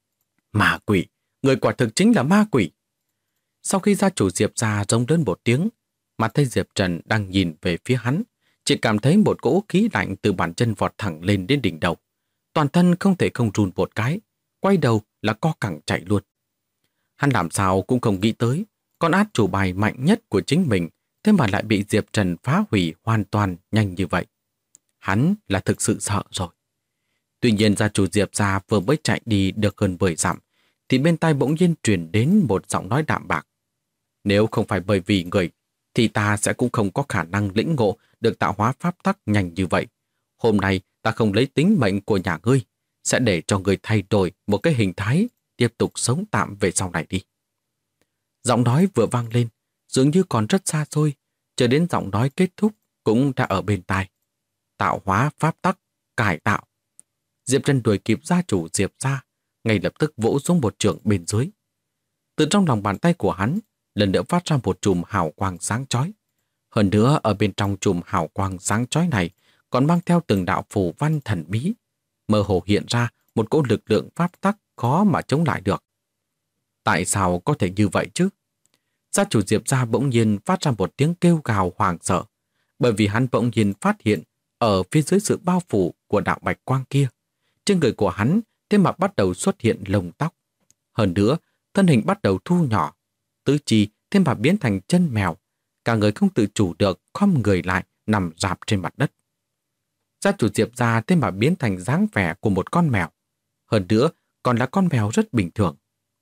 Ma quỷ, người quả thực chính là ma quỷ. Sau khi gia chủ Diệp gia rống lớn một tiếng, mà thấy Diệp Trần đang nhìn về phía hắn, chỉ cảm thấy một cỗ khí lạnh từ bàn chân vọt thẳng lên đến đỉnh đầu. Toàn thân không thể không run một cái, quay đầu là co cẳng chạy luôn. Hắn làm sao cũng không nghĩ tới, con át chủ bài mạnh nhất của chính mình, thế mà lại bị Diệp Trần phá hủy hoàn toàn nhanh như vậy. Hắn là thực sự sợ rồi. Tuy nhiên gia chủ Diệp gia vừa mới chạy đi được hơn 10 dặm, thì bên tai bỗng nhiên truyền đến một giọng nói đạm bạc. Nếu không phải bởi vì người, thì ta sẽ cũng không có khả năng lĩnh ngộ được tạo hóa pháp tắc nhanh như vậy. Hôm nay ta không lấy tính mệnh của nhà ngươi, sẽ để cho người thay đổi một cái hình thái, tiếp tục sống tạm về sau này đi. Giọng nói vừa vang lên, dường như còn rất xa xôi, chờ đến giọng nói kết thúc cũng đã ở bên tai. Tạo hóa pháp tắc, cải tạo. Diệp Trần đuổi kịp gia chủ Diệp gia, ngay lập tức vỗ xuống một trường bên dưới. Từ trong lòng bàn tay của hắn, lần nữa phát ra một chùm hào quang sáng chói. Hơn nữa, ở bên trong chùm hào quang sáng chói này còn mang theo từng đạo phù văn thần bí, mơ hồ hiện ra một cỗ lực lượng pháp tắc khó mà chống lại được. Tại sao có thể như vậy chứ? Gia chủ Diệp gia bỗng nhiên phát ra một tiếng kêu gào hoảng sợ, bởi vì hắn bỗng nhiên phát hiện ở phía dưới sự bao phủ của đạo bạch quang kia, trên người của hắn thế mà bắt đầu xuất hiện lông tóc. Hơn nữa, thân hình bắt đầu thu nhỏ, tứ chi thế mà biến thành chân mèo, cả người không tự chủ được khom người lại nằm rạp trên mặt đất. Gia chủ Diệp gia thế mà biến thành dáng vẻ của một con mèo, hơn nữa còn là con mèo rất bình thường.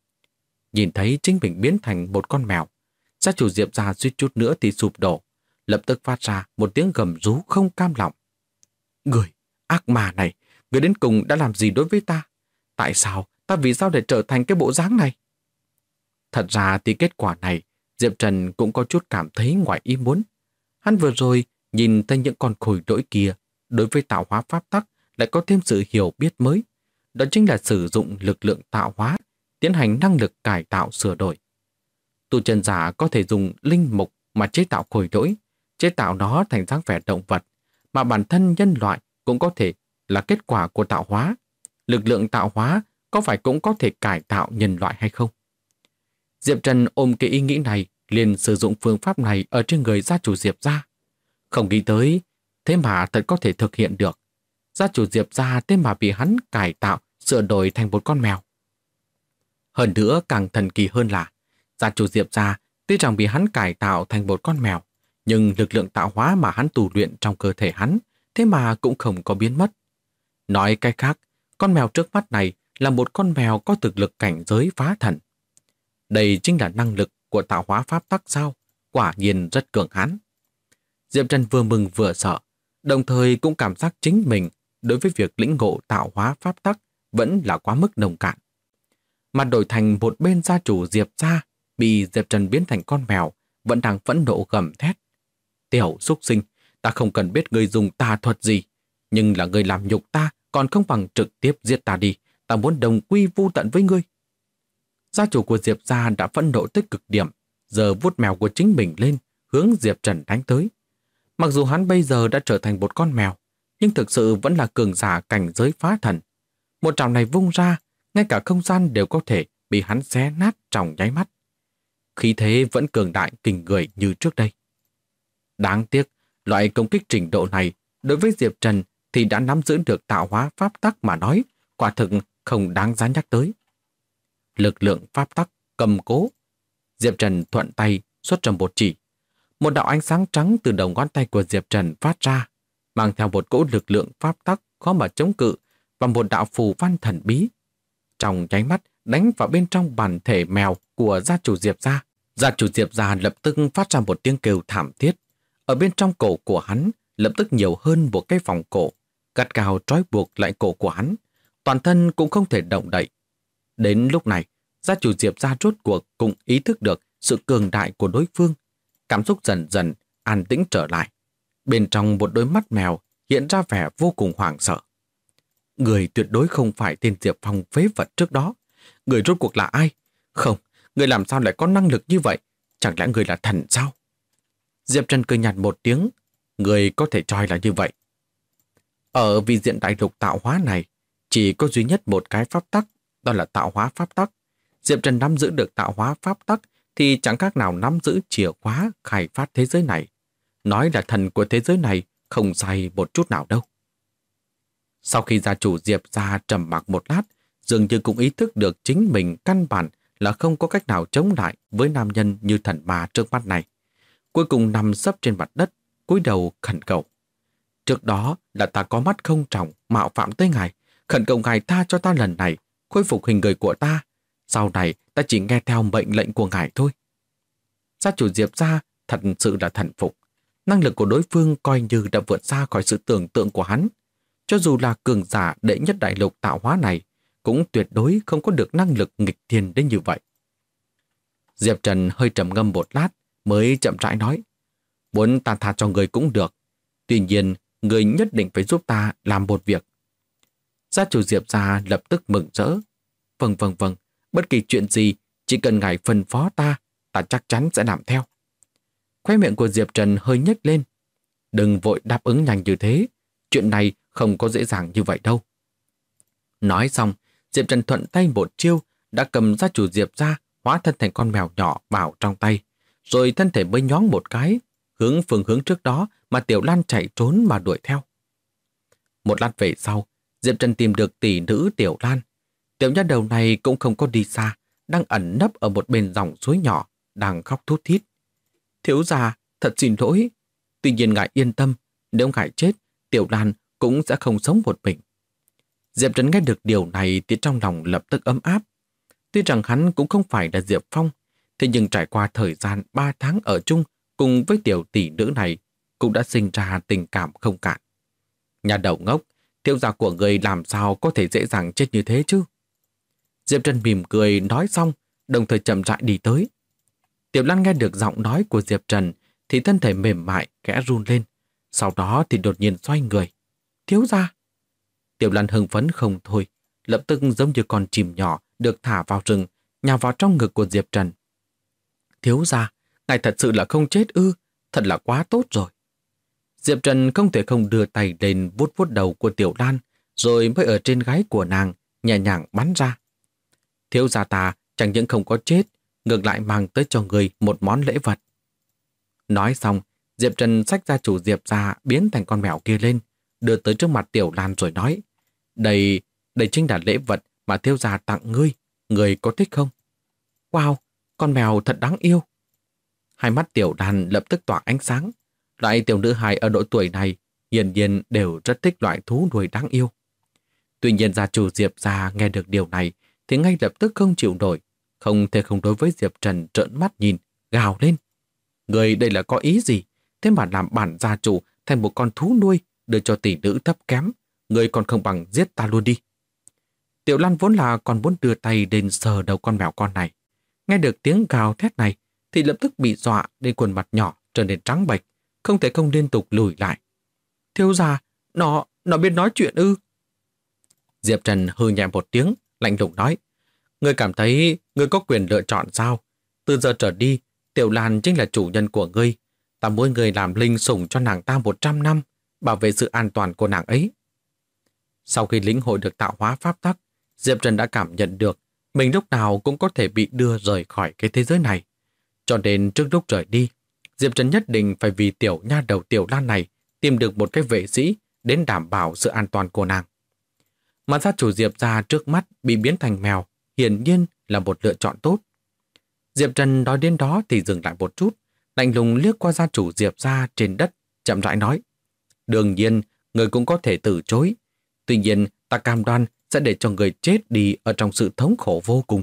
Nhìn thấy chính mình biến thành một con mèo, gia chủ Diệp gia suýt chút nữa thì sụp đổ, lập tức phát ra một tiếng gầm rú không cam lòng. Người, ác ma này, người đến cùng đã làm gì đối với ta? Tại sao, ta vì sao để trở thành cái bộ dáng này? Thật ra thì kết quả này, Diệp Trần cũng có chút cảm thấy ngoài ý muốn. Hắn vừa rồi nhìn thấy những con khôi lỗi kia, đối với tạo hóa pháp tắc lại có thêm sự hiểu biết mới. Đó chính là sử dụng lực lượng tạo hóa, tiến hành năng lực cải tạo sửa đổi. Tu chân giả có thể dùng linh mục mà chế tạo khôi lỗi, chế tạo nó thành dáng vẻ động vật, mà bản thân nhân loại cũng có thể là kết quả của tạo hóa. Lực lượng tạo hóa có phải cũng có thể cải tạo nhân loại hay không? Diệp Trần ôm cái ý nghĩ này, liền sử dụng phương pháp này ở trên người gia chủ Diệp gia. Không nghĩ tới, thế mà thật có thể thực hiện được. Gia chủ Diệp gia thế mà bị hắn cải tạo, sửa đổi thành một con mèo. Hơn nữa càng thần kỳ hơn là, gia chủ Diệp gia tuy rằng bị hắn cải tạo thành một con mèo, nhưng lực lượng tạo hóa mà hắn tu luyện trong cơ thể hắn, thế mà cũng không có biến mất. Nói cách khác, con mèo trước mắt này là một con mèo có thực lực cảnh giới phá thần. Đây chính là năng lực của tạo hóa pháp tắc sao? Quả nhiên rất cường hãn. Diệp Trần vừa mừng vừa sợ, đồng thời cũng cảm giác chính mình đối với việc lĩnh ngộ tạo hóa pháp tắc vẫn là quá mức nông cạn. Mặt đổi thành một bên gia chủ Diệp gia bị Diệp Trần biến thành con mèo, vẫn đang phẫn nộ gầm thét. Tiểu súc sinh, ta không cần biết ngươi dùng tà thuật gì, nhưng là ngươi làm nhục ta còn không bằng trực tiếp giết ta đi, ta muốn đồng quy vu tận với ngươi. Gia chủ của Diệp gia đã phẫn nộ tới cực điểm, giờ vuốt mèo của chính mình lên, hướng Diệp Trần đánh tới. Mặc dù hắn bây giờ đã trở thành một con mèo, nhưng thực sự vẫn là cường giả cảnh giới phá thần. Một trảo này vung ra, ngay cả không gian đều có thể bị hắn xé nát trong nháy mắt. Khí thế vẫn cường đại kinh người như trước đây. Đáng tiếc, loại công kích trình độ này đối với Diệp Trần thì đã nắm giữ được tạo hóa pháp tắc mà nói, quả thực không đáng giá nhắc tới. Lực lượng pháp tắc cầm cố. Diệp Trần thuận tay xuất ra một chỉ. Một đạo ánh sáng trắng từ đầu ngón tay của Diệp Trần phát ra, mang theo một cỗ lực lượng pháp tắc khó mà chống cự và một đạo phù văn thần bí. Trong nháy mắt đánh vào bên trong bản thể mèo của gia chủ Diệp gia. Gia chủ Diệp gia lập tức phát ra một tiếng kêu thảm thiết. Ở bên trong cổ của hắn lập tức nhiều hơn một cái vòng cổ, gắt gao trói buộc lại cổ của hắn. Toàn thân cũng không thể động đậy. Đến lúc này, gia chủ Diệp gia rốt cuộc cũng ý thức được sự cường đại của đối phương. Cảm xúc dần dần an tĩnh trở lại. Bên trong một đôi mắt mèo hiện ra vẻ vô cùng hoảng sợ. Người tuyệt đối không phải tên Diệp Phong phế vật trước đó. Người rốt cuộc là ai? Không, người làm sao lại có năng lực như vậy? Chẳng lẽ người là thần sao? Diệp Trần cười nhạt một tiếng. Người có thể coi là như vậy. Ở vị diện đại lục tạo hóa này, chỉ có duy nhất một cái pháp tắc, đó là tạo hóa pháp tắc. Diệp Trần nắm giữ được tạo hóa pháp tắc thì chẳng khác nào nắm giữ chìa khóa khai phát thế giới này. Nói là thần của thế giới này không sai một chút nào đâu. Sau khi gia chủ Diệp ra trầm mặc một lát, dường như cũng ý thức được chính mình căn bản là không có cách nào chống lại với nam nhân như thần ma trước mắt này. Cuối cùng nằm sấp trên mặt đất, cúi đầu khẩn cầu. Trước đó là ta có mắt không trọng, mạo phạm tới ngài, khẩn cầu ngài tha cho ta lần này, khôi phục hình người của ta. Sau này ta chỉ nghe theo mệnh lệnh của ngài thôi. Gia chủ Diệp ra thật sự là thần phục. Năng lực của đối phương coi như đã vượt xa khỏi sự tưởng tượng của hắn. Cho dù là cường giả đệ nhất đại lục tạo hóa này, cũng tuyệt đối không có được năng lực nghịch thiên đến như vậy. Diệp Trần hơi trầm ngâm một lát, mới chậm rãi nói. Muốn ta tha cho người cũng được. Tuy nhiên, người nhất định phải giúp ta làm một việc. Gia chủ Diệp ra lập tức mừng rỡ. Vâng, bất kỳ chuyện gì, chỉ cần ngài phân phó ta chắc chắn sẽ làm theo. Khóe miệng của Diệp Trần hơi nhếch lên. Đừng vội đáp ứng nhanh như thế, chuyện này không có dễ dàng như vậy đâu. Nói xong, Diệp Trần thuận tay một chiêu đã cầm gia chủ Diệp ra, hóa thân thành con mèo nhỏ vào trong tay, rồi thân thể mới nhoáng một cái, hướng phương hướng trước đó mà Tiểu Lan chạy trốn mà đuổi theo. Một lát về sau, Diệp Trần tìm được tỷ nữ Tiểu Lan. Tiểu nha đầu này cũng không có đi xa, đang ẩn nấp ở một bên dòng suối nhỏ, đang khóc thút thít. Thiếu gia, thật xin lỗi. Tuy nhiên ngài yên tâm, nếu ngài chết, Tiểu Lan cũng sẽ không sống một mình. Diệp Trần nghe được điều này thì trong lòng lập tức ấm áp. Tuy rằng hắn cũng không phải là Diệp Phong, thế nhưng trải qua thời gian 3 tháng ở chung cùng với tiểu tỷ nữ này, cũng đã sinh ra tình cảm không cạn. Nhà đầu ngốc, thiếu gia của người làm sao có thể dễ dàng chết như thế chứ? Diệp Trần mỉm cười nói xong, đồng thời chậm rãi đi tới. Tiểu Lan nghe được giọng nói của Diệp Trần thì thân thể mềm mại khẽ run lên, sau đó thì đột nhiên xoay người. Thiếu gia! Tiểu Lan hưng phấn không thôi, lập tức giống như con chim nhỏ được thả vào rừng, nhào vào trong ngực của Diệp Trần. Thiếu gia, ngài thật sự là không chết ư, thật là quá tốt rồi. Diệp Trần không thể không đưa tay lên vuốt vuốt đầu của Tiểu Lan, rồi mới ở trên gáy của nàng nhẹ nhàng bắn ra. Thiếu gia ta chẳng những không có chết, ngược lại mang tới cho người một món lễ vật. Nói xong, Diệp Trần xách ra chủ Diệp ra biến thành con mèo kia lên, đưa tới trước mặt Tiểu Lan rồi nói, đây chính là lễ vật mà thiếu gia tặng ngươi, người có thích không? Wow, con mèo thật đáng yêu. Hai mắt Tiểu Lan lập tức tỏa ánh sáng. Loại tiểu nữ hài ở độ tuổi này hiển nhiên đều rất thích loại thú nuôi đáng yêu. Tuy nhiên gia chủ Diệp ra nghe được điều này thì ngay lập tức không chịu nổi, không thể không đối với Diệp Trần trợn mắt nhìn, gào lên. Người đây là có ý gì? Thế mà làm bản gia chủ thành một con thú nuôi đưa cho tỷ nữ thấp kém, người còn không bằng giết ta luôn đi. Tiểu Lan vốn là còn muốn đưa tay đến sờ đầu con mèo con này. Nghe được tiếng gào thét này thì lập tức bị dọa đến khuôn mặt nhỏ trở nên trắng bệch, không thể không liên tục lùi lại. Thiếu gia, nó biết nói chuyện ư? Diệp Trần hừ nhẹ một tiếng, lạnh lùng nói. Ngươi cảm thấy ngươi có quyền lựa chọn sao? Từ giờ trở đi, Tiểu Lan chính là chủ nhân của ngươi. Ta muốn ngươi làm linh sủng cho nàng ta 100 năm, bảo vệ sự an toàn của nàng ấy. Sau khi lĩnh hội được tạo hóa pháp tắc, Diệp Trần đã cảm nhận được mình lúc nào cũng có thể bị đưa rời khỏi cái thế giới này. Cho nên trước lúc rời đi, Diệp Trần nhất định phải vì tiểu nha đầu Tiểu Lan này tìm được một cái vệ sĩ đến đảm bảo sự an toàn của nàng. Mà gia chủ Diệp ra trước mắt bị biến thành mèo hiển nhiên là một lựa chọn tốt. Diệp Trần nói đến đó thì dừng lại một chút, lạnh lùng liếc qua gia chủ Diệp ra trên đất, chậm rãi nói. Đương nhiên, người cũng có thể từ chối. Tuy nhiên, ta cam đoan sẽ để cho người chết đi ở trong sự thống khổ vô cùng.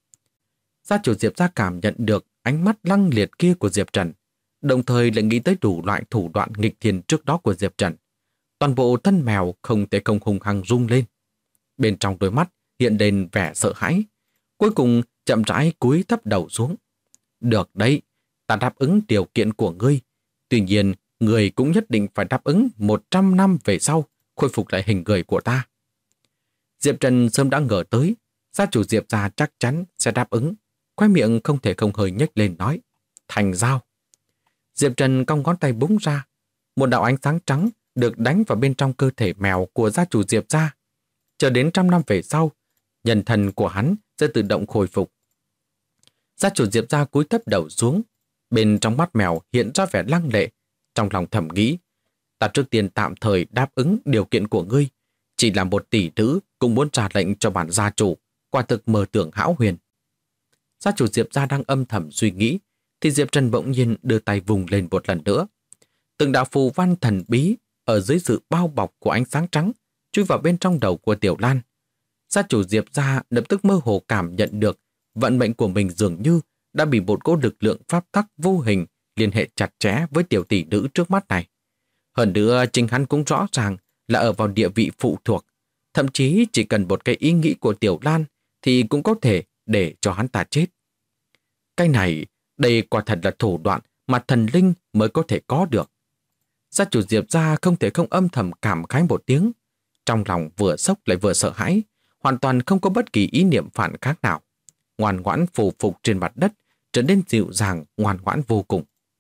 Gia chủ Diệp ra cảm nhận được ánh mắt lăng liệt kia của Diệp Trần, đồng thời lại nghĩ tới đủ loại thủ đoạn nghịch thiên trước đó của Diệp Trần. Toàn bộ thân mèo không thể không hung hăng rung lên. Bên trong đôi mắt hiện lên vẻ sợ hãi. Cuối cùng chậm rãi cúi thấp đầu xuống. Được đấy, ta đáp ứng điều kiện của ngươi. Tuy nhiên, ngươi cũng nhất định phải đáp ứng 100 năm về sau khôi phục lại hình người của ta. Diệp Trần sớm đã ngờ tới, gia chủ Diệp ra chắc chắn sẽ đáp ứng. Khóe miệng không thể không hơi nhếch lên nói. Thành giao. Diệp Trần cong ngón tay búng ra. Một đạo ánh sáng trắng được đánh vào bên trong cơ thể mèo của gia chủ Diệp ra. Chờ đến 100 năm về sau, nhân thần của hắn sẽ tự động khôi phục. Gia chủ Diệp gia cúi thấp đầu xuống, bên trong mắt mèo hiện ra vẻ lăng lệ, trong lòng thầm nghĩ, ta trước tiên tạm thời đáp ứng điều kiện của ngươi, chỉ là một tỷ nữ cũng muốn trả lệnh cho bản gia chủ, quả thực mơ tưởng hão huyền. Gia chủ Diệp gia đang âm thầm suy nghĩ, thì Diệp Trần bỗng nhiên đưa tay vùng lên một lần nữa. Từng đạo phù văn thần bí ở dưới sự bao bọc của ánh sáng trắng chui vào bên trong đầu của Tiểu Lan. Gia chủ Diệp gia lập tức mơ hồ cảm nhận được vận mệnh của mình dường như đã bị một cỗ lực lượng pháp tắc vô hình liên hệ chặt chẽ với tiểu tỷ nữ trước mắt này. Hơn nữa, chính hắn cũng rõ ràng là ở vào địa vị phụ thuộc. Thậm chí chỉ cần một cái ý nghĩ của Tiểu Lan thì cũng có thể để cho hắn ta chết. Cái này, đây quả thật là thủ đoạn mà thần linh mới có thể có được. Gia chủ Diệp gia không thể không âm thầm cảm khái một tiếng. Trong lòng vừa sốc lại vừa sợ hãi, hoàn toàn không có bất kỳ ý niệm phản kháng nào. Ngoan ngoãn phù phục trên mặt đất, trở nên dịu dàng, ngoan ngoãn vô cùng.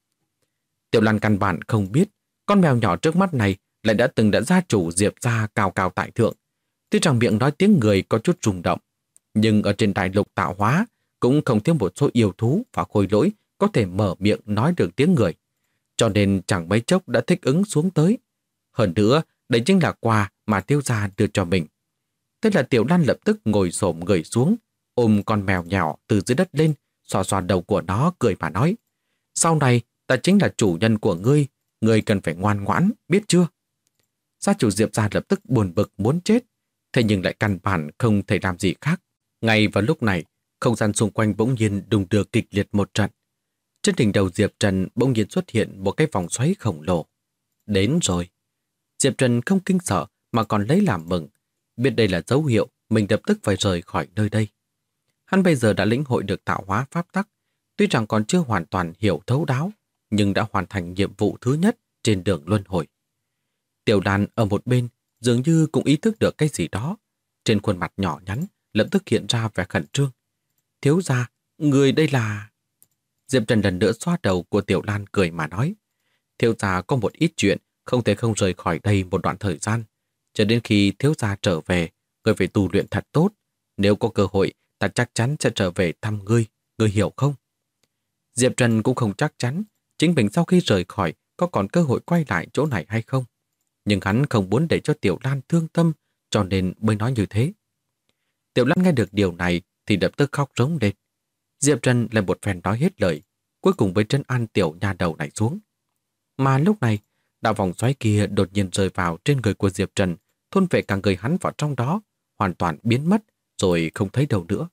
Tiểu Lan căn bản không biết, con mèo nhỏ trước mắt này lại đã từng đã gia chủ Diệp gia cao cao tại thượng. Tuy rằng miệng nói tiếng người có chút rung động, nhưng ở trên đại lục tạo hóa cũng không thiếu một số yêu thú và khôi lỗi có thể mở miệng nói được tiếng người. Cho nên chẳng mấy chốc đã thích ứng xuống tới. Hơn nữa, đây chính là quà mà Tiêu gia đưa cho mình. Thế là Tiểu Lan lập tức ngồi xổm người xuống, ôm con mèo nhỏ từ dưới đất lên, xoa xoa đầu của nó cười mà nói. Sau này, ta chính là chủ nhân của ngươi cần phải ngoan ngoãn, biết chưa? Gia chủ Diệp gia lập tức buồn bực muốn chết, thế nhưng lại căn bản không thể làm gì khác. Ngay vào lúc này, không gian xung quanh bỗng nhiên đùng đưa kịch liệt một trận. Trên đỉnh đầu Diệp Trần bỗng nhiên xuất hiện một cái vòng xoáy khổng lồ. Đến rồi. Diệp Trần không kinh sợ mà còn lấy làm mừng. Biết đây là dấu hiệu mình lập tức phải rời khỏi nơi đây. Hắn bây giờ đã lĩnh hội được tạo hóa pháp tắc. Tuy rằng còn chưa hoàn toàn hiểu thấu đáo, nhưng đã hoàn thành nhiệm vụ thứ nhất trên đường luân hồi. Tiểu Lan ở một bên dường như cũng ý thức được cái gì đó. Trên khuôn mặt nhỏ nhắn lập tức hiện ra vẻ khẩn trương. Thiếu gia, người đây là... Diệp Trần lần nữa xoa đầu của Tiểu Lan cười mà nói. Thiếu gia có một ít chuyện không thể không rời khỏi đây một đoạn thời gian. Cho đến khi thiếu gia trở về, người phải tu luyện thật tốt. Nếu có cơ hội, ta chắc chắn sẽ trở về thăm ngươi hiểu không? Diệp Trần cũng không chắc chắn chính mình sau khi rời khỏi có còn cơ hội quay lại chỗ này hay không. Nhưng hắn không muốn để cho Tiểu Lan thương tâm, cho nên mới nói như thế. Tiểu Lan nghe được điều này thì lập tức khóc rống lên. Diệp Trần lại một phen nói hết lời, cuối cùng với trấn an tiểu nha đầu này xuống. Mà lúc này, đạo vòng xoáy kia đột nhiên rơi vào trên người của Diệp Trần, thôn vệ cả người hắn vào trong đó, hoàn toàn biến mất rồi không thấy đâu nữa.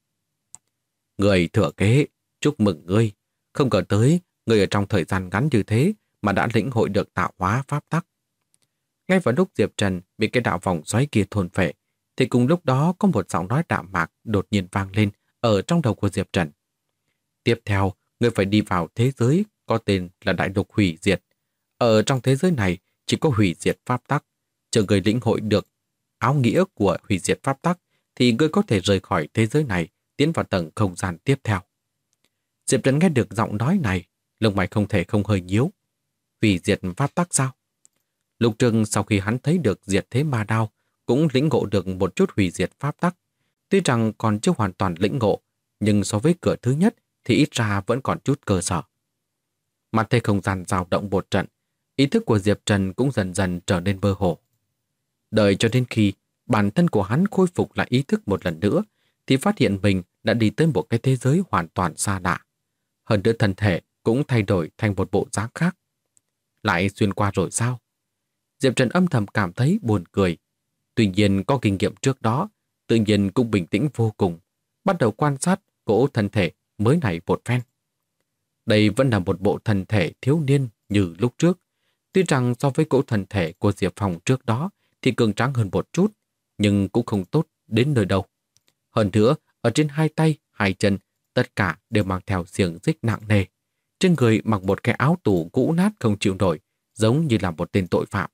Người thừa kế, chúc mừng ngươi. Không ngờ tới, ngươi ở trong thời gian ngắn như thế mà đã lĩnh hội được tạo hóa pháp tắc. Ngay vào lúc Diệp Trần bị cái đạo vòng xoáy kia thôn phệ, thì cùng lúc đó có một giọng nói đạm mạc đột nhiên vang lên ở trong đầu của Diệp Trần. Tiếp theo, ngươi phải đi vào thế giới có tên là Đại Lục Hủy Diệt. Ở trong thế giới này chỉ có hủy diệt pháp tắc. Chờ ngươi lĩnh hội được áo nghĩa của hủy diệt pháp tắc thì ngươi có thể rời khỏi thế giới này, tiến vào tầng không gian tiếp theo. Diệp Trần nghe được giọng nói này, lông mày không thể không hơi nhíu. Hủy diệt pháp tắc sao? Lục Trừng sau khi hắn thấy được diệt thế ma đao cũng lĩnh ngộ được một chút hủy diệt pháp tắc. Tuy rằng còn chưa hoàn toàn lĩnh ngộ, nhưng so với cửa thứ nhất thì ít ra vẫn còn chút cơ sở. Mặt thấy không gian dao động một trận, ý thức của Diệp Trần cũng dần dần trở nên mơ hồ. Đợi cho đến khi bản thân của hắn khôi phục lại ý thức một lần nữa, thì phát hiện mình đã đi tới một cái thế giới hoàn toàn xa lạ. Hơn nữa thân thể cũng thay đổi thành một bộ dáng khác. Lại xuyên qua rồi sao? Diệp Trần âm thầm cảm thấy buồn cười. Tuy nhiên có kinh nghiệm trước đó, tự nhiên cũng bình tĩnh vô cùng, bắt đầu quan sát cỗ thân thể mới này một phen. Đây vẫn là một bộ thân thể thiếu niên như lúc trước. Tuy rằng so với cỗ thân thể của Diệp Phong trước đó thì cường tráng hơn một chút, nhưng cũng không tốt đến nơi đâu. Hơn nữa, ở trên hai tay, hai chân, tất cả đều mang theo xiềng xích nặng nề. Trên người mặc một cái áo tù cũ nát không chịu nổi, giống như là một tên tội phạm.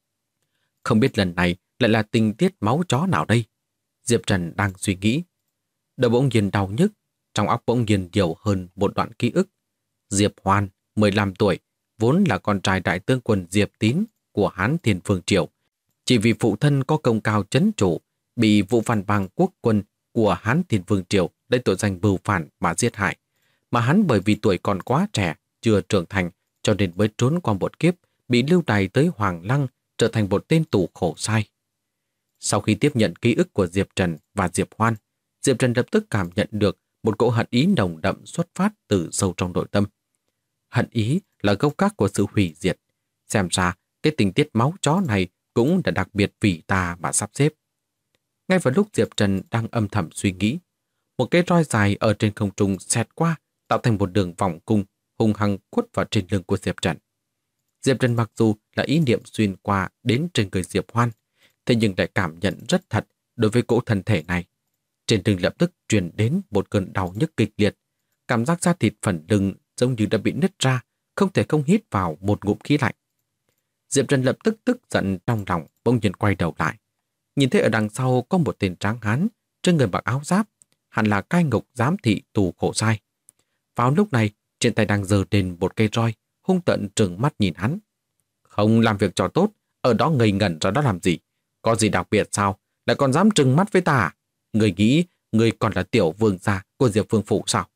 Không biết lần này lại là tình tiết máu chó nào đây? Diệp Trần đang suy nghĩ. Đầu bỗng nhiên đau nhức, trong óc bỗng nhiên nhiều hơn một đoạn ký ức. Diệp Hoan, 15 tuổi, vốn là con trai đại tướng quân Diệp Tín của Hán Thiên Vương Triều. Chỉ vì phụ thân có công cao chấn chủ, bị Vũ Văn Bang quốc quân của Hán Thiên Vương Triều lấy tội danh bưu phản mà giết hại. mà hắn bởi vì tuổi còn quá trẻ, chưa trưởng thành, cho nên mới trốn qua một kiếp, bị lưu đày tới Hoàng Lăng, trở thành một tên tù khổ sai. Sau khi tiếp nhận ký ức của Diệp Trần và Diệp Hoan, Diệp Trần lập tức cảm nhận được một cỗ hận ý nồng đậm xuất phát từ sâu trong nội tâm. Hận ý là gốc gác của sự hủy diệt. Xem ra, cái tình tiết máu chó này cũng đã đặc biệt vì ta mà sắp xếp. Ngay vào lúc Diệp Trần đang âm thầm suy nghĩ, một cái roi dài ở trên không trung xẹt qua, tạo thành một đường vòng cung, hung hăng quất vào trên lưng của Diệp Trần. Diệp Trần mặc dù là ý niệm xuyên qua đến trên người Diệp Hoan, thế nhưng lại cảm nhận rất thật đối với cỗ thân thể này. Trên lưng lập tức truyền đến một cơn đau nhức kịch liệt, cảm giác da thịt phần lưng giống như đã bị nứt ra, không thể không hít vào một ngụm khí lạnh. Diệp Trần lập tức tức giận trong lòng, bỗng nhiên quay đầu lại. Nhìn thấy ở đằng sau có một tên tráng hán, trên người mặc áo giáp, hẳn là cai ngục giám thị tù khổ sai. Vào lúc này, trên tay đang giơ lên một cây roi, hung tợn trừng mắt nhìn hắn. Không làm việc cho tốt, ở đó ngây ngẩn ra đó làm gì? Có gì đặc biệt sao? Lại còn dám trừng mắt với ta à? Người nghĩ người còn là tiểu vương gia của Diệp Vương Phủ sao?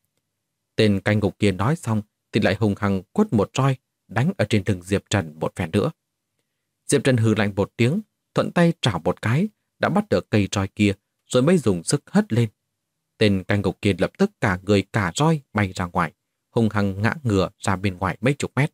Tên cai ngục kia nói xong thì lại hung hăng quất một roi, đánh ở trên lưng Diệp Trần một phen nữa. Diệp Trần hừ lạnh một tiếng, thuận tay trảo một cái, đã bắt được cây roi kia, rồi mới dùng sức hất lên. Tên cai ngục kia lập tức cả người cả roi bay ra ngoài, hung hăng ngã ngửa ra bên ngoài mấy chục mét.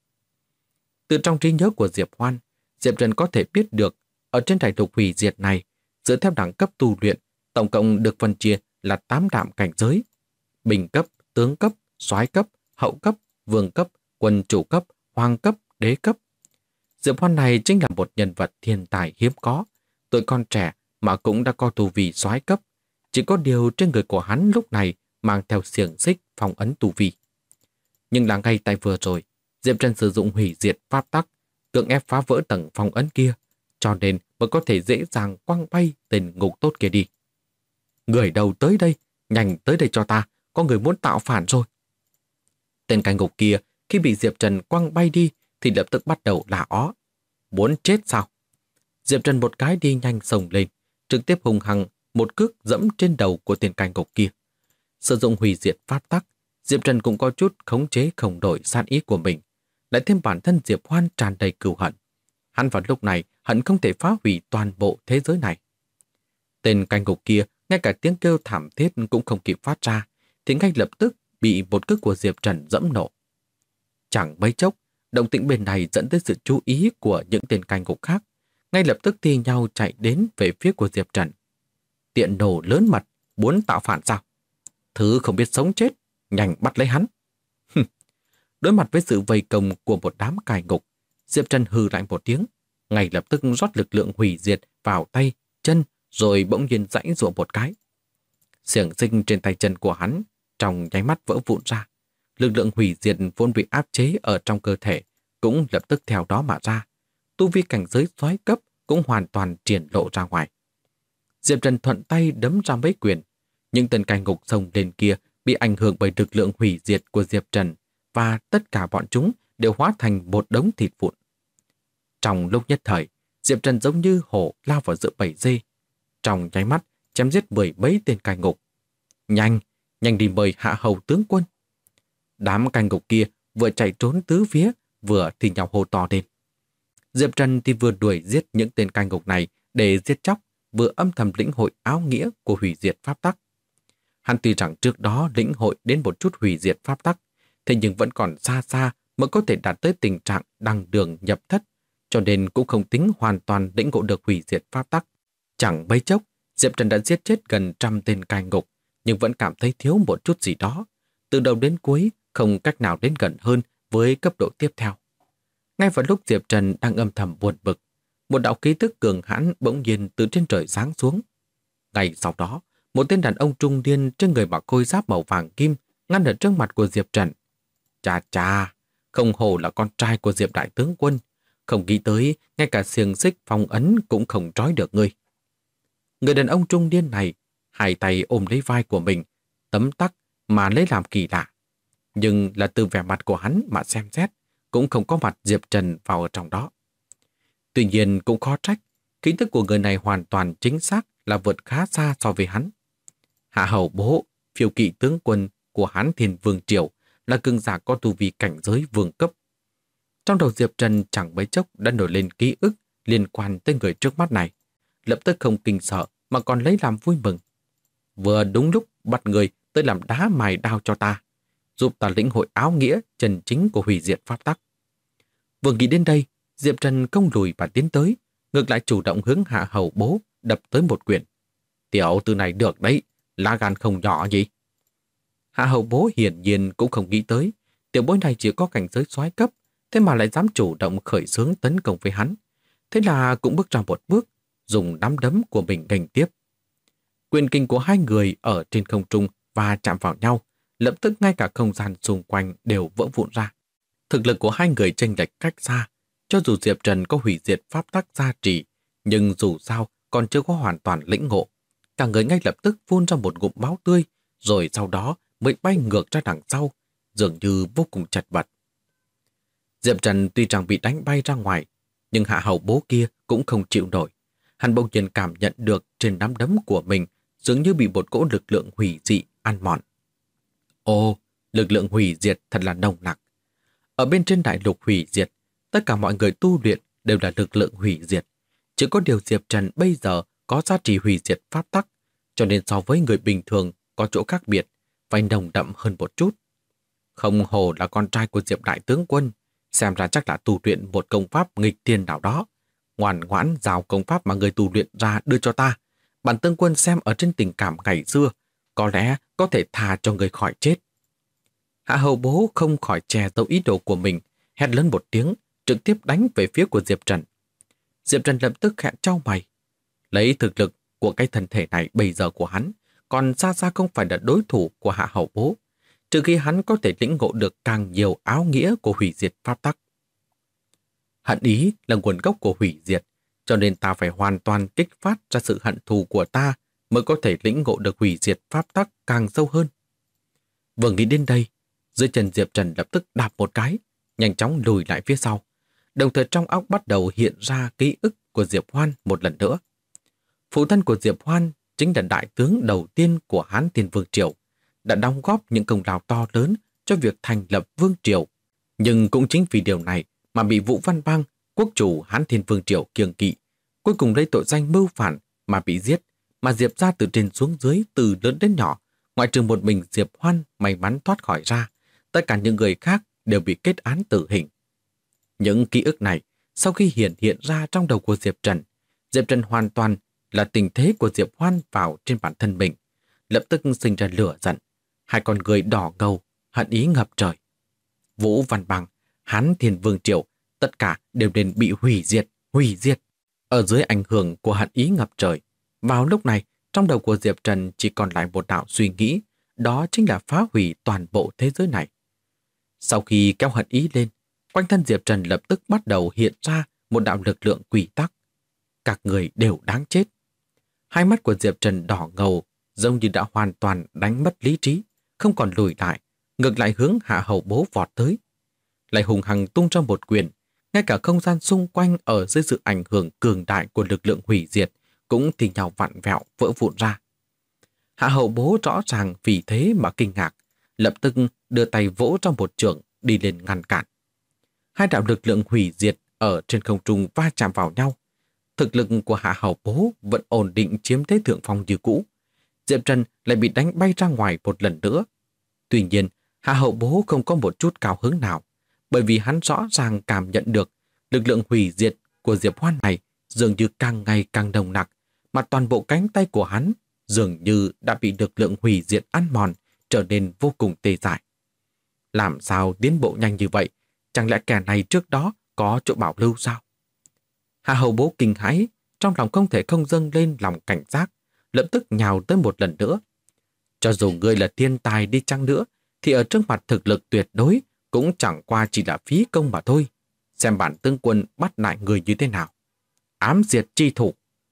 Từ trong trí nhớ của Diệp Hoan, Diệp Trần có thể biết được ở trên đại lục hủy diệt này, dựa theo đẳng cấp tu luyện, tổng cộng được phân chia là 8 đạm cảnh giới: bình cấp, tướng cấp, soái cấp, hậu cấp, vương cấp, quân chủ cấp, hoàng cấp, đế cấp. Diệp Hoan này chính là một nhân vật thiên tài hiếm có, tuổi còn trẻ mà cũng đã có tu vi soái cấp. Chỉ có điều trên người của hắn lúc này mang theo xiềng xích phong ấn tu vi. Nhưng là ngay tại vừa rồi, Diệp Trần sử dụng hủy diệt pháp tắc, cưỡng ép phá vỡ tầng phong ấn kia, cho nên mới có thể dễ dàng quăng bay tên ngục tốt kia đi. Người đâu tới đây, nhanh tới đây cho ta, có người muốn tạo phản rồi. Tên cai ngục kia khi bị Diệp Trần quăng bay đi thì lập tức bắt đầu la ó. Muốn chết sao? Diệp Trần một cái đi nhanh xông lên, trực tiếp hung hăng một cước dẫm trên đầu của tên cai ngục kia. Sử dụng hủy diệt pháp tắc, Diệp Trần cũng có chút khống chế không đổi sát ý của mình, lại thêm bản thân Diệp Hoan tràn đầy cừu hận. Hắn vào lúc này hận không thể phá hủy toàn bộ thế giới này. Tên cai ngục kia ngay cả tiếng kêu thảm thiết cũng không kịp phát ra, thì ngay lập tức bị một cước của Diệp Trần dẫm nổ. Chẳng mấy chốc, động tĩnh bên này dẫn tới sự chú ý của những tên cai ngục khác, ngay lập tức thi nhau chạy đến về phía của Diệp Trần. Tiện đồ lớn mật, muốn tạo phản sao? Thứ không biết sống chết, nhanh bắt lấy hắn. Đối mặt với sự vây công của một đám cai ngục, Diệp Trần hừ lại một tiếng, ngay lập tức rót lực lượng hủy diệt vào tay, chân, rồi bỗng nhiên giãy giụa một cái. Xiềng xích trên tay chân của hắn trong nháy mắt vỡ vụn ra. Lực lượng hủy diệt vốn bị áp chế ở trong cơ thể cũng lập tức theo đó mà ra. Tu vi cảnh giới soái cấp cũng hoàn toàn triển lộ ra ngoài. Diệp Trần thuận tay đấm ra mấy quyền, nhưng tên cai ngục xông lên kia bị ảnh hưởng bởi lực lượng hủy diệt của Diệp Trần, và tất cả bọn chúng đều hóa thành một đống thịt vụn. Trong lúc nhất thời, Diệp Trần giống như hổ lao vào giữa bầy dê, trong nháy mắt chém giết 10 mấy tên cai ngục. Nhanh, nhanh đi mời hạ hầu tướng quân. Đám cai ngục kia vừa chạy trốn tứ phía, vừa thì nhau hô to lên. Diệp Trần thì vừa đuổi giết những tên cai ngục này để giết chóc, vừa âm thầm lĩnh hội áo nghĩa của hủy diệt pháp tắc. Hắn tuy rằng trước đó lĩnh hội đến một chút hủy diệt pháp tắc, thế nhưng vẫn còn xa xa mới có thể đạt tới tình trạng đăng đường nhập thất, cho nên cũng không tính hoàn toàn lĩnh ngộ được hủy diệt pháp tắc. Chẳng mấy chốc, Diệp Trần đã giết chết gần 100 tên cai ngục, nhưng vẫn cảm thấy thiếu một chút gì đó. Từ đầu đến cuối, không cách nào đến gần hơn với cấp độ tiếp theo. Ngay vào lúc Diệp Trần đang âm thầm buồn bực, một đạo khí tức cường hãn bỗng nhiên từ trên trời giáng xuống. Ngay sau đó, một tên đàn ông trung niên trên người mặc khôi giáp màu vàng kim ngăn ở trước mặt của Diệp Trần. Chà chà, không hổ là con trai của Diệp đại tướng quân, không nghĩ tới ngay cả xiềng xích phong ấn cũng không trói được ngươi. Người đàn ông trung niên này hai tay ôm lấy vai của mình, tấm tắc mà lấy làm kỳ lạ. Nhưng là từ vẻ mặt của hắn mà xem xét, cũng không có mặt Diệp Trần vào ở trong đó. Tuy nhiên cũng khó trách, khí tức của người này hoàn toàn chính xác là vượt khá xa so với hắn. Hạ hầu bố, phiêu kỵ tướng quân, của Hán Thiên Vương Triều là cường giả có tu vi cảnh giới vương cấp. Trong đầu Diệp Trần chẳng mấy chốc đã nổi lên ký ức liên quan tới người trước mắt này. Lập tức không kinh sợ mà còn lấy làm vui mừng. Vừa đúng lúc bắt người tới làm đá mài đao cho ta, giúp ta lĩnh hội áo nghĩa chân chính của hủy diệt pháp tắc. Vừa nghĩ đến đây, Diệp Trần không lùi và tiến tới, ngược lại chủ động hướng Hạ Hầu Bố đập tới một quyền. Tiểu tử này được đấy, lá gan không nhỏ gì. Hạ Hầu Bố hiển nhiên cũng không nghĩ tới, tiểu bối này chỉ có cảnh giới soái cấp, thế mà lại dám chủ động khởi xướng tấn công với hắn. Thế là cũng bước ra một bước, dùng nắm đấm của mình nghênh tiếp. Quyền kinh của hai người ở trên không trung và chạm vào nhau, lập tức ngay cả không gian xung quanh đều vỡ vụn ra. Thực lực của hai người chênh lệch cách xa, cho dù Diệp Trần có hủy diệt pháp tắc gia trì, nhưng dù sao còn chưa có hoàn toàn lĩnh ngộ. Cả người ngay lập tức phun ra một ngụm máu tươi, rồi sau đó mới bay ngược ra đằng sau, dường như vô cùng chật vật. Diệp Trần tuy rằng bị đánh bay ra ngoài, nhưng Hạ Hầu Bố kia cũng không chịu nổi. Hắn bỗng nhiên cảm nhận được trên nắm đấm của mình dường như bị một cỗ lực lượng hủy dị ăn mòn. Ồ, lực lượng hủy diệt thật là nồng nặc. Ở bên trên đại lục hủy diệt, tất cả mọi người tu luyện đều là lực lượng hủy diệt. Chỉ có điều Diệp Trần bây giờ có giá trị hủy diệt pháp tắc, cho nên so với người bình thường có chỗ khác biệt, phải nồng đậm hơn một chút. Không hồ là con trai của Diệp Đại Tướng Quân, xem ra chắc là tu luyện một công pháp nghịch thiên nào đó. Ngoan ngoãn giao công pháp mà người tu luyện ra đưa cho ta. Bản tướng quân xem ở trên tình cảm ngày xưa, có lẽ có thể tha cho người khỏi chết. Hạ Hầu Bố không khỏi che giấu ý đồ của mình, hét lớn một tiếng, trực tiếp đánh về phía của Diệp Trần. Diệp Trần lập tức khẽ chau mày. Lấy thực lực của cái thân thể này bây giờ của hắn, còn xa xa không phải là đối thủ của Hạ Hầu Bố, trừ khi hắn có thể lĩnh ngộ được càng nhiều áo nghĩa của hủy diệt pháp tắc. Hận ý là nguồn gốc của hủy diệt, cho nên ta phải hoàn toàn kích phát ra sự hận thù của ta mới có thể lĩnh ngộ được hủy diệt pháp tắc càng sâu hơn. Vừa nghĩ đến đây, dưới chân Diệp Trần lập tức đạp một cái, nhanh chóng lùi lại phía sau. Đồng thời trong óc bắt đầu hiện ra ký ức của Diệp Hoan một lần nữa. Phụ thân của Diệp Hoan chính là đại tướng đầu tiên của Hán Thiên Vương Triều, đã đóng góp những công lao to lớn cho việc thành lập Vương Triều. Nhưng cũng chính vì điều này mà bị Vũ Văn Bang, quốc chủ Hán Thiên Vương Triều kiêng kỵ, cuối cùng lấy tội danh mưu phản mà bị giết, mà Diệp ra từ trên xuống dưới, từ lớn đến nhỏ, ngoại trừ một mình Diệp Hoan may mắn thoát khỏi ra, tất cả những người khác đều bị kết án tử hình. Những ký ức này sau khi hiện ra trong đầu của Diệp Trần hoàn toàn là tình thế của Diệp Hoan vào trên bản thân mình, lập tức sinh ra lửa giận, hai con người đỏ ngầu, hận ý ngập trời. Vũ Văn Bang, Hán Thiên Vương Triều, tất cả đều nên bị hủy diệt. Ở dưới ảnh hưởng của hận ý ngập trời, vào lúc này, trong đầu của Diệp Trần chỉ còn lại một đạo suy nghĩ, đó chính là phá hủy toàn bộ thế giới này. Sau khi kéo hận ý lên, quanh thân Diệp Trần lập tức bắt đầu hiện ra một đạo lực lượng quy tắc. Các người đều đáng chết. Hai mắt của Diệp Trần đỏ ngầu, giống như đã hoàn toàn đánh mất lý trí, không còn lùi lại, ngược lại hướng Hạ Hầu Bố vọt tới. Lại hùng hăng tung ra một quyền, ngay cả không gian xung quanh ở dưới sự ảnh hưởng cường đại của lực lượng hủy diệt cũng thì nhau vặn vẹo vỡ vụn ra. Hạ Hầu Bố rõ ràng vì thế mà kinh ngạc, lập tức đưa tay vỗ trong một chưởng đi lên ngăn cản. Hai đạo lực lượng hủy diệt ở trên không trung va chạm vào nhau. Thực lực của Hạ Hầu Bố vẫn ổn định chiếm thế thượng phong như cũ. Diệp Trần lại bị đánh bay ra ngoài một lần nữa. Tuy nhiên, Hạ Hầu Bố không có một chút cao hứng nào, bởi vì hắn rõ ràng cảm nhận được lực lượng hủy diệt của Diệp Hoan này dường như càng ngày càng nồng nặc, mà toàn bộ cánh tay của hắn dường như đã bị lực lượng hủy diệt ăn mòn, trở nên vô cùng tê dại. Làm sao tiến bộ nhanh như vậy? Chẳng lẽ kẻ này trước đó có chỗ bảo lưu sao? Hạ Hầu Bố kinh hãi, trong lòng không thể không dâng lên lòng cảnh giác, lập tức nhào tới một lần nữa. Cho dù ngươi là thiên tài đi chăng nữa, thì ở trước mặt thực lực tuyệt đối cũng chẳng qua chỉ là phí công mà thôi. Xem bản tướng quân bắt lại người như thế nào. Ám diệt chi thủ.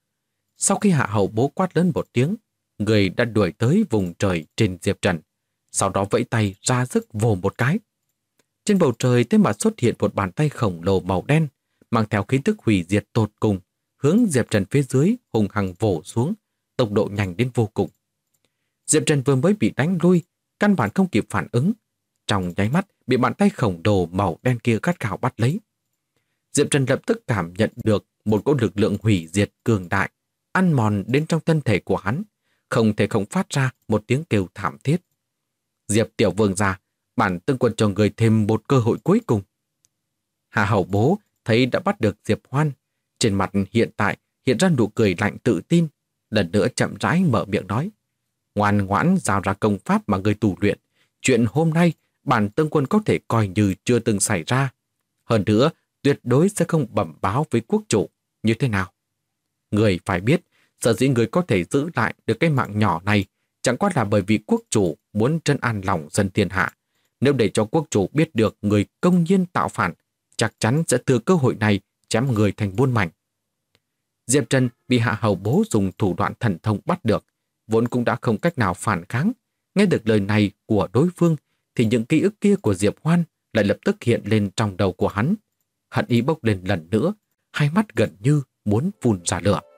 Sau khi Hạ Hầu Bố quát lớn một tiếng, người đã đuổi tới vùng trời trên Diệp Trần, sau đó vẫy tay ra sức vồ một cái. Trên bầu trời thế mà xuất hiện một bàn tay khổng lồ màu đen, mang theo khí tức hủy diệt tột cùng, hướng Diệp Trần phía dưới hùng hăng vồ xuống, tốc độ nhanh đến vô cùng. Diệp Trần vừa mới bị đánh lui, căn bản không kịp phản ứng. Trong nháy mắt bị bàn tay khổng lồ màu đen kia gắt gao bắt lấy. Diệp Trần lập tức cảm nhận được một cỗ lực lượng hủy diệt cường đại, ăn mòn đến trong thân thể của hắn, không thể không phát ra một tiếng kêu thảm thiết. Diệp tiểu vương gia, bản Tương Quân cho người thêm một cơ hội cuối cùng. Hạ Hầu Bố thấy đã bắt được Diệp Hoan, trên mặt hiện ra nụ cười lạnh tự tin, lần nữa chậm rãi mở miệng nói: ngoan ngoãn giao ra công pháp mà người tu luyện, chuyện hôm nay bản Tương Quân có thể coi như chưa từng xảy ra. Hơn nữa, tuyệt đối sẽ không bẩm báo với quốc chủ. Như thế nào? Người phải biết, sở dĩ người có thể giữ lại được cái mạng nhỏ này chẳng qua là bởi vì quốc chủ muốn trấn an lòng dân thiên hạ. Nếu để cho quốc chủ biết được người công nhiên tạo phản, chắc chắn sẽ thừa cơ hội này chém người thành muôn mảnh. Diệp Trần bị Hạ Hầu Bố dùng thủ đoạn thần thông bắt được, vốn cũng đã không cách nào phản kháng. Nghe được lời này của đối phương thì những ký ức kia của Diệp Hoan lại lập tức hiện lên trong đầu của hắn. Hận ý bốc lên lần nữa, hai mắt gần như muốn phun ra lửa.